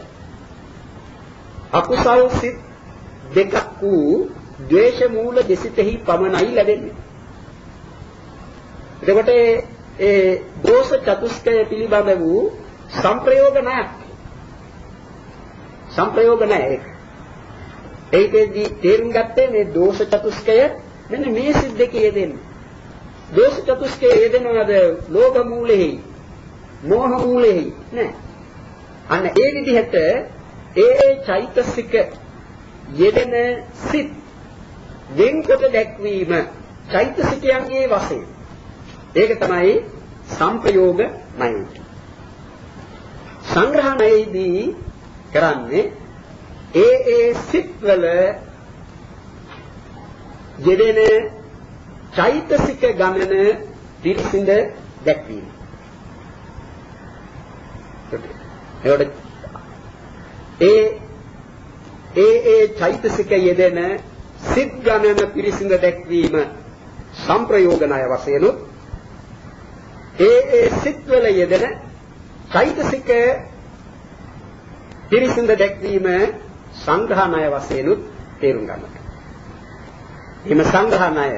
අකුසල් සිත් දෙකක් වූ ද්වේෂ මූල දෙසිතෙහි පමණයි ලැබෙන්නේ. එතකොට ඒ දෝෂ චතුස්කය පිළිබඳ වූ සංප්‍රයෝග ණයක්. සංප්‍රයෝග ණය. ඒකෙදී තේරුම් ගත්තේ මේ දෝෂ චතුස්කය මෙන්න මේ සිත් දෙකේ යෙදෙන්නේ. දෝෂ චතුස්කය යෙදෙනවද ලෝභ මූලෙහි, මෝහ මූලෙහි නෑ. අන්න ඒ විදිහට ඒ ඒ චෛතසික යෙදෙන සිත් වෙන්කොට දැක්වීම චෛතසිකයන්ගේ වශයෙන්. ඒක තමයි සංප්‍රයෝග ණය. සංග්‍රහණයේදී කරන්නේ ඒ ඒ සිත්වල යෙදෙන චෛතසික ගමන පිරිසිඳ දැක්වීම. ඒකට ඒ ඒ ඒ චෛතසික යෙදෙන සිත් ගමන පිරිසිඳ දැක්වීම සංප්‍රයෝග ණය වශයෙන් ඒ ඒ සිත්වල යෙදෙන චෛතසික පිරිසිඳ දැක්වීම සංග්‍රහ ණය වශයෙන් තේරුම් ගන්නවා. එහිම සංග්‍රහ ණය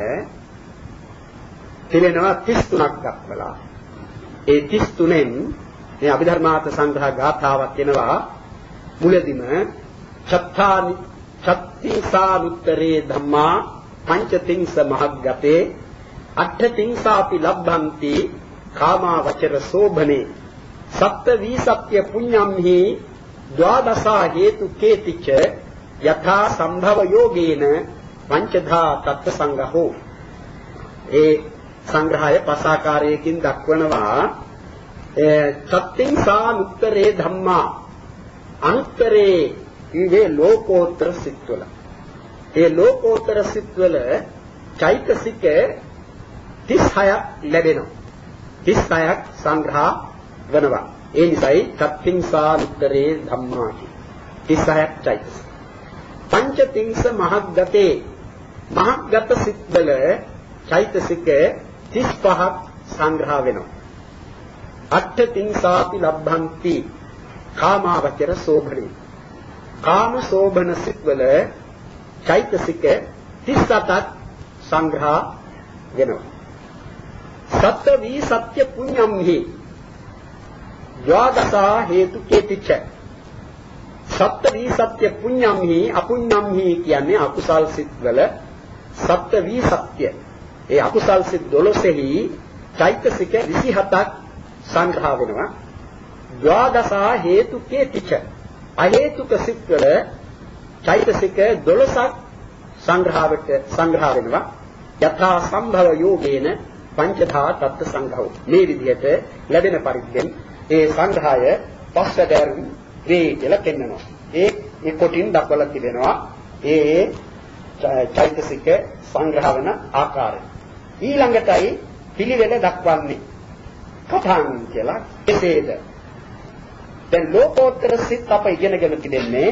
තිබෙනවා තිස් තුනක් දක්වලා. ඒ තිස් තුනෙන් මේ අභිධර්මාර්ථ සංග්‍රහ ගාථාවක් වෙනවා මුලදිම චත්තානි චත්තිසානුත්තරේ ධම්මා පංචතිංස මහග්ගතේ අට්ඨතිංසාපි ලබ්ධන්ති කාමා වචර සෝභනේ සත්ත වීසත්‍ය පුඤ්ඤම්හි ද්වාදසා හේතු කේතිච යථා සම්භව යෝගේන පංචධා තත්ත්ව සංගහෝ. ඒ සංග්‍රහය පසාකාරයකින් දක්වනවා චත්තිංසානුත්තරේ ධම්මා අනුත්තරේ ඉවේ ලෝකෝත්තර සිත්වල. ඒ ලෝකෝත්තර සිත්වල චෛතසික තිස් හයක් ලැබෙනවා. තිස් හයක් සංග්‍රහ වෙනවා. ඒ නිසායි චත්තිංසා උත්තරේ ධම්මා තිස් හයක් චෛතසික. පංචතිංස මහග්ගතේ මහග්ගත සිත්වල චෛතසික තිස් පහක් සංග්‍රහ වෙනවා. අට්ඨතිංසාපි ලබ්භන්ති කාමාවචර සෝභනේ. කාම සෝභන සිත්වල චෛතසික තිස් අටක් සංග්‍රහ වෙනවා. සත්‍ය වී සත්‍ය පුඤ්ඤම්හි ද්වාදසා හේතු කේතිච්ච. සත්‍ය වී සත්‍ය පුඤ්ඤම්හි අපුඤ්ඤම්හි කියන්නේ අකුසල් සිත්වල සත්‍ය වී සත්‍ය. ඒ අකුසල් සිත් දොළොසෙහි චෛතසික විසි හතක් සංග්‍රහ වෙනවා. ද්වාදසා හේතු කේතිච්ච. අහේතුක සිත්වල චෛතසික දොළොසක් සංග්‍රහවට සංග්‍රහ වෙනවා. යථා සම්භව යෝගේන පංචධා තත්ත්ව සංඝෝ. මේ විදිහට ලැබෙන පරිද්දෙන් ඒ සංග්‍රහය පස්වැදෑරුම් වේ කියලා පෙන්වනවා. ඒ ඒ කොටින් දක්වලා තිබෙනවා ඒ චෛතසික සංග්‍රහ වෙන ආකාරය. ඊළඟටයි පිළිවෙල දක්වන්නේ. කථාන් කියලා කෙසේද? දැන් ලෝකෝත්තර සිත් අප ඉගෙනගෙන තිබෙන්නේ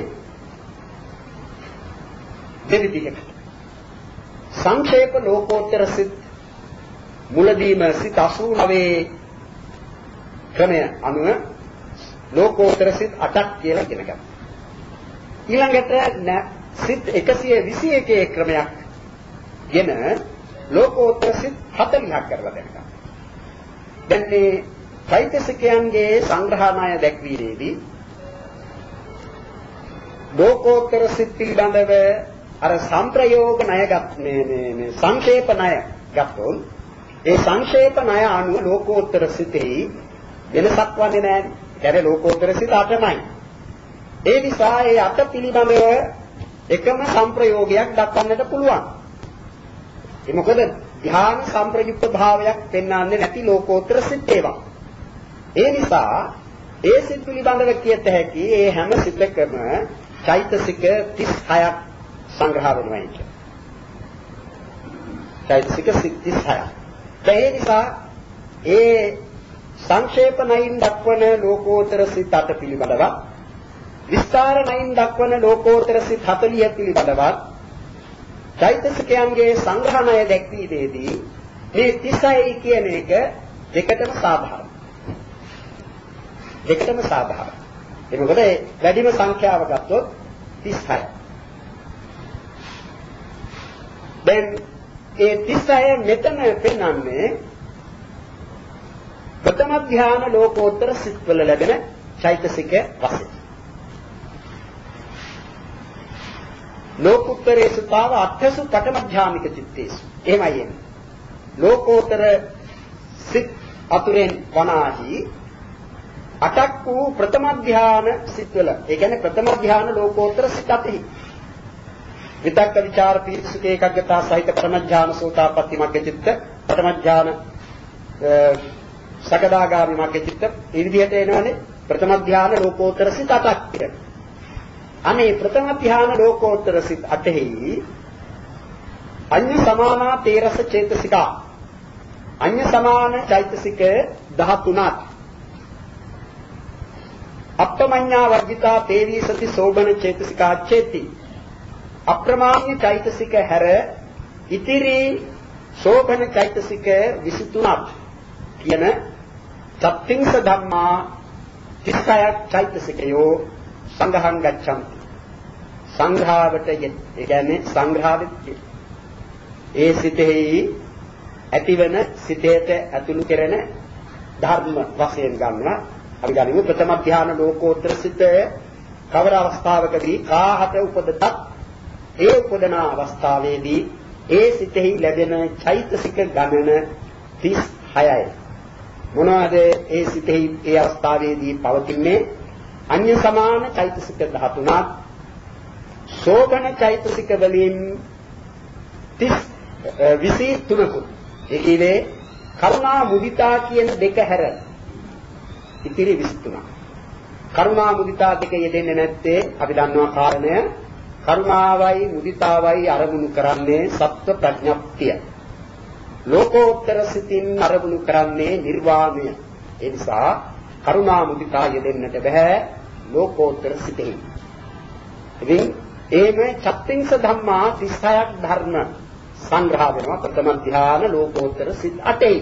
දෙවිදිහකට. සංක්ෂේප ලෝකෝත්තර සිත් මුලදීම සිත් අසූ නවය ක්‍රමය අනුව ලෝකෝත්තර සිත් අටක් කියලා ඉගෙන ගන්නවා. ඊළඟට සිත් එකසිය විසි එකේ ක්‍රමයක් ගෙන ලෝකෝත්තර සිත් හතළිහක් කරලා දෙනවා. දැන් මේ චෛතසිකයන්ගේ සංග්‍රහණය දැක්වීමේදී ලෝකෝත්තර සිත් පිළිබඳව අර සංප්‍රයෝග ණයගත් මේ මේ මේ සංක්ෂේප ණය ගත්තොත් ඒ සංක්ෂේප ණය අනුව ලෝකෝත්තර සිතෙහි වෙනසක් වන්නේ නැහැ. ඒකේ ලෝකෝත්තර සිත අටමයි. ඒ නිසා ඒ අට පිළිබඳව එකම සංප්‍රයෝගයක් දක්වන්නට පුළුවන්. ඒ මොකද ධ්‍යාන සංප්‍රයුක්ත භාවයක් පෙන්වන්නේ නැති ලෝකෝත්තර සිත් ඒවා. ඒ නිසා ඒ සිත් පිළිබඳව කියත හැකි ඒ හැම සිතකම චෛතසික තිස් හයක් සංග්‍රහ වෙනවා කියන්නේ. චෛතසික තිස් හයක්. ඒ නිසා ඒ සංක්ෂේප නයින් දක්වන ලෝකෝත්තර සිත් අට පිළිබඳව විස්තර නයින් දක්වන ලෝකෝත්තර සිත් හතළිහ පිළිබඳව චෛතසිකයන්ගේ සංග්‍රහණය දැක්වීමේදී මේ තිස් හයයි කියන එක දෙකටම සාධාරණයි. දෙකටම සාධාරණයි. ඒ මොකද වැඩිම සංඛ්‍යාව ගත්තොත් තිස් හය. දැන් ඒ තිස් හය මෙතන පෙන්වන්නේ ප්‍රථම ධ්‍යාන ලෝකෝත්තර සිත්වල ලැබෙන චෛතසික වශයෙන්. ලෝකෝත්තරේසු තාව අට්ඨසු පඨම ධ්‍යානික චිත්තේසු. එහෙමයි එන්නේ. ලෝකෝත්තර සිත් අතුරෙන් වනාහි අටක් වූ ප්‍රථම ධ්‍යාන සිත්වල. ඒ කියන්නේ ප්‍රථම ධ්‍යාන ලෝකෝත්තර සිත් අතෙහි. විතක්ක ਵਿਚාර පීතිසුඛ ඒකග්ගතා සහිත ප්‍රථම ධ්‍යාන සෝතාපට්ටි මග්ග චිත්ත, ප්‍රථම ධ්‍යාන සකදාගාමි මග්ග චිත්ත, මේ විදිහට එනවනේ ප්‍රථම ධ්‍යාන ලෝකෝත්තර සිත් අටක් කියලා. අනේ ප්‍රථම ධ්‍යාන ලෝකෝත්තර සිත් අටෙහි අඤ්ඤ සමානා තේරස චේතසිකා. අඤ්ඤ සමාන චෛතසික දහතුනක්. අප්‍රමඤ්ඤා වර්ජිතා තේවී සති සෝබන චේතසිකා චේති. අප්‍රමාණ්‍ය චෛතසික හැර ඉතිරි සෝබන චෛතසික විසි තුනක් කියන සත්‍තිංස ධම්මා තිස් හයක් චෛතසිකයෝ සංඝහං ගච්ඡanti. සංඝාවට ඒ කියන්නේ සංඝාවෙත් ඒ සිතෙහි ඇතිවන සිතේට ඇතුළු කෙරෙන ධර්ම වශයෙන් ගන්නවා. අපි ගනිමු ප්‍රථම ධ්‍යාන ලෝකෝත්තර සිත කවර අවස්ථාවකදී කාහත උපදතත් ඒ උපදන අවස්ථාවේදී ඒ සිතෙහි ලැබෙන චෛතසික ගණන තිස් හයයි. මොනවාද ඒ සිතෙහි ඒ අවස්ථාවේදී පවතින්නේ? අඤ්ඤ සමාන චෛතසික දහතුනක්, සෝබන චෛතසික වලින් විසි තුනකුත්. ඒ කියන්නේ කරුණා මුදිතා කියන දෙක හැර ඉතිරි විසි තුනක්. කරුණා මුදිතා දෙක යෙදෙන්නේ නැත්තේ අපි දන්නවා කාරණය. කරුණාවයි මුදිතාවයි අරමුණු කරන්නේ සත්ව ප්‍රඥප්තිය. ලෝකෝත්තර සිතින් අරමුණු කරන්නේ නිර්වාණය. ඒ නිසා කරුණා මුදිතා යෙදෙන්නට බෑ ලෝකෝත්තර සිතෙහි. ඉතින් එහෙම චත්තිංස ධම්මා තිස් හයක් ධර්ම සංග්‍රහ වෙනවා ප්‍රථම ධ්‍යාන ලෝකෝත්තර සිත් අටයි.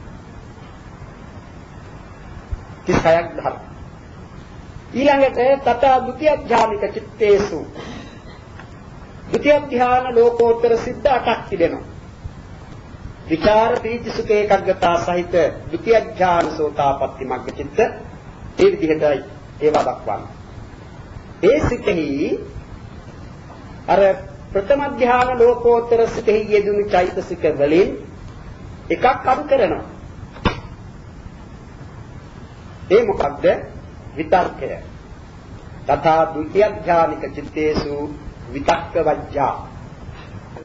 තිස් හයක් ධර්ම. ඊළඟට තත ဒုတိ ය ධ්‍යානික චිත්තේසු ဒုတိ ය ධ්‍යාන ලෝකෝත්තර සිත් අටක් තිබෙනවා. විචාර ප්‍රීති සුඛ ඒකග්ගතා සහිත ဒုတိ ය ධ්‍යාන සෝතාපට්ටි මග්ග චිත්ත ඒ විදිහටයි ඒවා දක්වන්නේ. ඒ සිතෙහි අර ප්‍රථම ධ්‍යාන ලෝකෝත්තර සිතෙහි යෙදුණු චෛතසික වලින් එකක් අඩු කරනවා. ඒ මොකක්ද? විතර්කය. තථා ဒုတိ ය ධ්‍යානික චිත්තේසු විතක්ක වජ්ජා